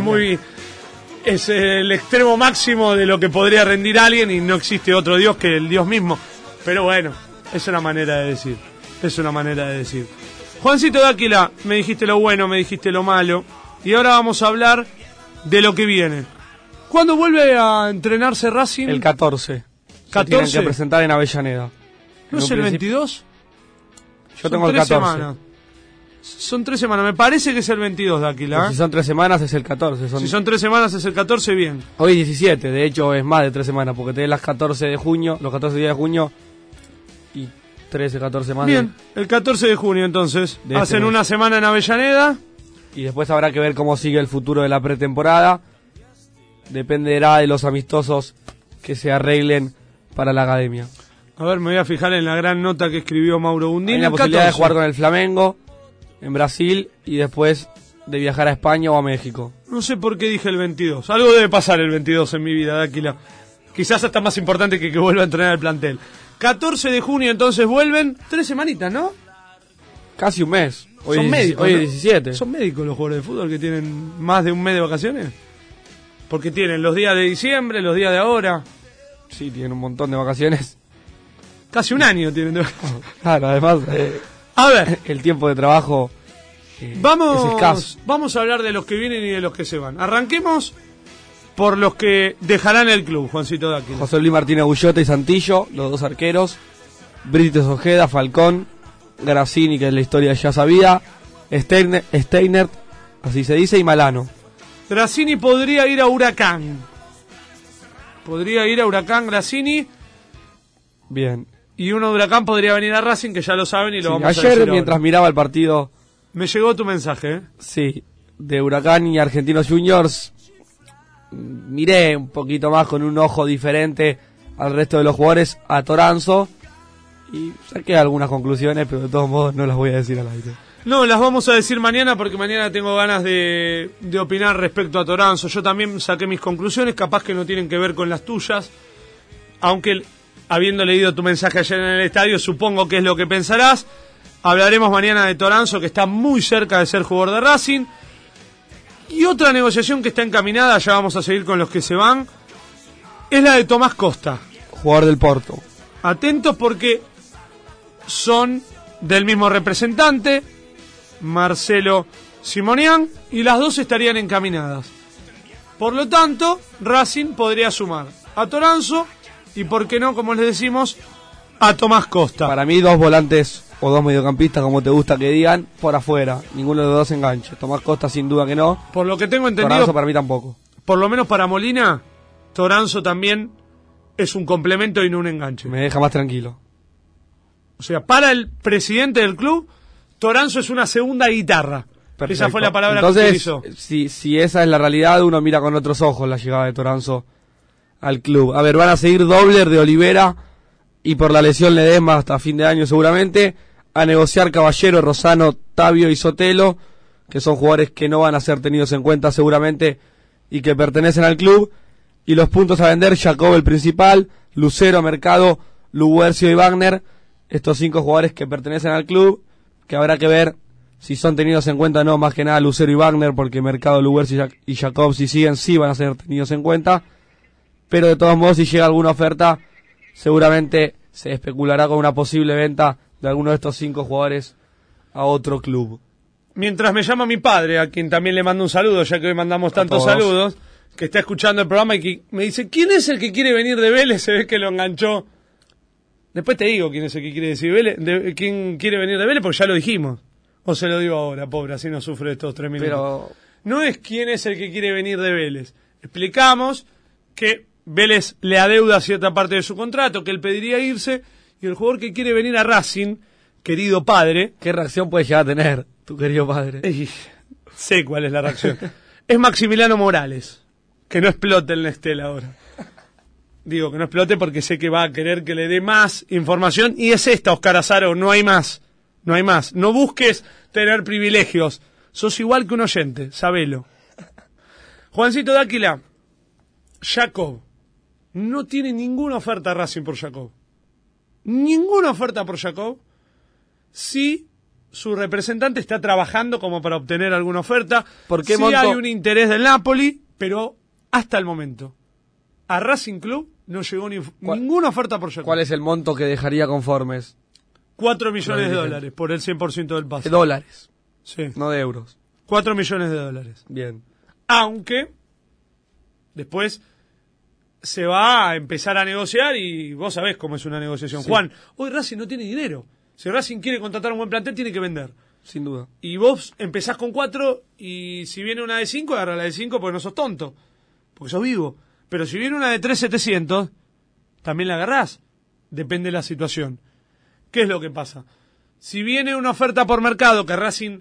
es el extremo máximo de lo que podría rendir alguien y no existe otro Dios que el Dios mismo. Pero bueno, es una manera de decir. Es una manera de decir. Juancito Dáquila, me dijiste lo bueno, me dijiste lo malo. Y ahora vamos a hablar de lo que viene. ¿Cuándo vuelve a entrenarse Racing? El 14. ¿14? Tienen que presentar en Avellaneda. ¿No es el 22? Yo tengo el 14. Semanas. Son 3 semanas. Me parece que es el 22, Dáquila. Si son 3 semanas es el 14. Si son 3 semanas es el 14, bien. Hoy 17, de hecho es más de 3 semanas, porque tenés las 14 de junio, los 14 días de junio y 13, 14 más. Bien, el 14 de junio entonces. De Hacen mes. una semana en Avellaneda. Y después habrá que ver cómo sigue el futuro de la pretemporada. Dependerá de los amistosos que se arreglen para la academia. A ver, me voy a fijar en la gran nota que escribió Mauro Gundín. Hay la posibilidad de jugar con el Flamengo en Brasil y después de viajar a España o a México. No sé por qué dije el 22. Algo debe pasar el 22 en mi vida, Dáquila. Quizás hasta más importante que vuelva a entrenar el plantel. 14 de junio entonces vuelven. 3 semanitas, ¿no? Casi un mes. Hoy Son es, médicos, hoy ¿no? es 17. ¿Son médicos los jugadores de fútbol que tienen más de un mes de vacaciones? Porque tienen los días de diciembre, los días de ahora. Sí, tienen un montón de vacaciones. Casi un año tienen de vacaciones. Claro, además A ver, el tiempo de trabajo es escaso. vamos a hablar de los que vienen y de los que se van. Arranquemos por los que dejarán el club, Juancito Dáquila. José Luis Martínez Bullota y Santillo, los dos arqueros. Brites Ojeda, Falcón, Grassini, que es la historia ya sabida. Steiner, así se dice, y Malano. Grassini podría ir a Huracán. Podría ir a Huracán Grassini. Bien. Y uno de Huracán podría venir a Racing, que ya lo saben y lo Sí, vamos a decir ayer, ahora. mientras miraba el partido, Me llegó tu mensaje, ¿eh? sí, de Huracán y Argentinos Juniors, miré un poquito más con un ojo diferente al resto de los jugadores a Toranzo y saqué algunas conclusiones, pero de todos modos no las voy a decir al aire. No, las vamos a decir mañana porque mañana tengo ganas de opinar respecto a Toranzo. Yo también saqué mis conclusiones, capaz que no tienen que ver con las tuyas, aunque habiendo leído tu mensaje ayer en el estadio supongo que es lo que pensarás. Hablaremos mañana de Toranzo, que está muy cerca de ser jugador de Racing. Y otra negociación que está encaminada, ya vamos a seguir con los que se van, es la de Tomás Costa. Jugador del Porto. Atentos porque son del mismo representante, Marcelo Simonian, y las dos estarían encaminadas. Por lo tanto, Racing podría sumar a Toranzo y, por qué no, como les decimos, a Tomás Costa. Para mí, 2 volantes o 2 mediocampistas, como te gusta que digan, por afuera. Ninguno de los dos enganche. Tomás Costa sin duda que no. Por lo que tengo entendido, Toranzo para mí tampoco. Por lo menos para Molina, Toranzo también es un complemento y no un enganche. Me deja más tranquilo. O sea, para el presidente del club, Toranzo es una segunda guitarra. Perfecto. Esa fue la palabra Entonces, que utilizó. Si esa es la realidad, uno mira con otros ojos la llegada de Toranzo al club. A ver, van a seguir Dobler de Olivera y por la lesión Ledesma hasta fin de año seguramente. A negociar Caballero, Rosano, Tavio y Sotelo, que son jugadores que no van a ser tenidos en cuenta seguramente y que pertenecen al club. Y los puntos a vender, Jacob el principal, Lucero, Mercado, Luguercio y Wagner. Estos 5 jugadores que pertenecen al club, que habrá que ver si son tenidos en cuenta o no, más que nada Lucero y Wagner, porque Mercado, Luguercio y Jacob, si siguen, sí van a ser tenidos en cuenta. Pero de todos modos, si llega alguna oferta, seguramente se especulará con una posible venta de alguno de estos 5 jugadores a otro club. Mientras me llama mi padre, a quien también le mando un saludo, ya que hoy mandamos tantos saludos, que está escuchando el programa y que me dice, ¿quién es el que quiere venir de Vélez? Se ve que lo enganchó. Después te digo quién es el que quiere decir Vélez, quién quiere venir de Vélez, porque ya lo dijimos. O se lo digo ahora, pobre, así no sufre estos 3 minutos. Pero no es quién es el que quiere venir de Vélez. Explicamos que Vélez le adeuda cierta parte de su contrato, que él pediría irse, y el jugador que quiere venir a Racing, querido padre... ¿qué reacción puede llegar a tener tu querido padre? Sé cuál es la reacción. Es Maximiliano Morales, que no explote el Nestel ahora. Digo que no explote porque sé que va a querer que le dé más información, y es esta, Oscar Azaro, no hay más. No hay más. No busques tener privilegios. Sos igual que un oyente, sabelo. Juancito Dáquila, Jacob. No tiene ninguna oferta Racing por Jacob. Ninguna oferta por Jacob. Sí, su representante está trabajando como para obtener alguna oferta. ¿Por qué sí monto? Hay un interés del Napoli, pero hasta el momento a Racing Club no llegó ninguna oferta por Jacob. ¿Cuál es el monto que dejaría conformes? 4 millones de dólares por el 100% del pase. De dólares, Sí. no de euros. 4 millones de dólares. Bien. Aunque después se va a empezar a negociar y vos sabés cómo es una negociación. Sí. Juan, hoy Racing no tiene dinero. Si Racing quiere contratar un buen plantel, tiene que vender. Sin duda. Y vos empezás con 4 y si viene una de 5, agarra la de 5 porque no sos tonto. Porque sos vivo. Pero si viene una de 3.700, también la agarrás. Depende de la situación. ¿Qué es lo que pasa? Si viene una oferta por mercado que Racing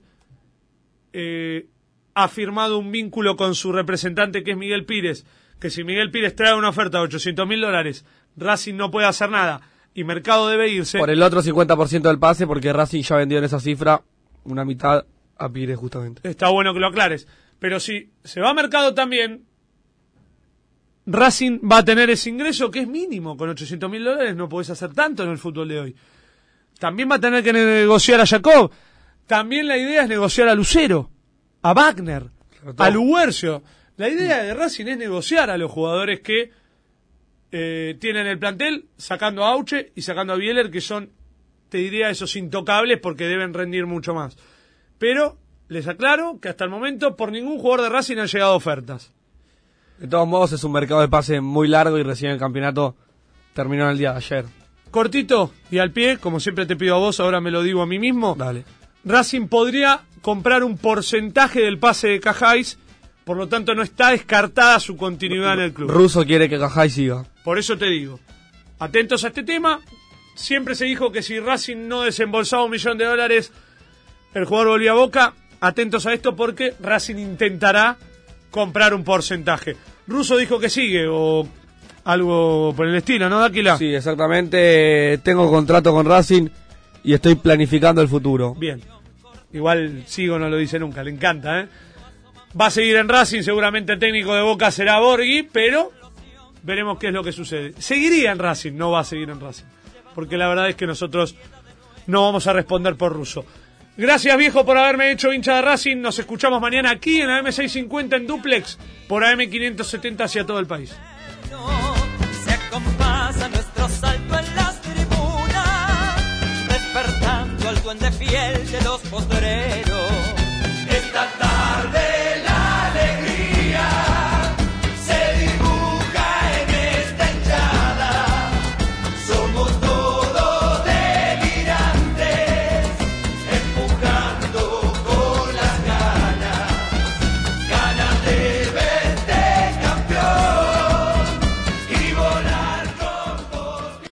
ha firmado un vínculo con su representante que es Miguel Pires, que si Miguel Pires trae una oferta de $800.000, Racing no puede hacer nada y Mercado debe irse. Por el otro 50% del pase, porque Racing ya vendió en esa cifra una mitad a Pires justamente. Está bueno que lo aclares. Pero si se va a Mercado también, Racing va a tener ese ingreso que es mínimo. Con $800.000 no podés hacer tanto en el fútbol de hoy. También va a tener que negociar a Jacob. También la idea es negociar a Lucero, a Wagner, a Luguercio. La idea de Racing es negociar a los jugadores que tienen el plantel, sacando a Auche y sacando a Bieler, que son, te diría, esos intocables porque deben rendir mucho más. Pero les aclaro que hasta el momento por ningún jugador de Racing han llegado ofertas. De todos modos es un mercado de pase muy largo y recién el campeonato terminó en el día de ayer. Cortito y al pie, como siempre te pido a vos, ahora me lo digo a mí mismo. Dale. Racing podría comprar un porcentaje del pase de Cajáis, por lo tanto no está descartada su continuidad en el club. Russo quiere que Cajay siga. Por eso te digo, atentos a este tema. Siempre se dijo que si Racing no desembolsaba $1 millón, el jugador volvía a Boca. Atentos a esto porque Racing intentará comprar un porcentaje. Russo dijo que sigue o algo por el estilo, ¿no, Dáquila? Sí, exactamente. Tengo contrato con Racing y estoy planificando el futuro. Bien. Igual Sigo no lo dice nunca, le encanta, ¿eh? Va a seguir en Racing, seguramente el técnico de Boca será Borghi, pero veremos qué es lo que sucede. Seguiría en Racing, no va a seguir en Racing. Porque la verdad es que nosotros no vamos a responder por Russo. Gracias, viejo, por haberme hecho hincha de Racing. Nos escuchamos mañana aquí en la M650 en Duplex, por AM570 hacia todo el país. Se acompasa nuestro salto en las tribunas, despertando al duende fiel de los postreros.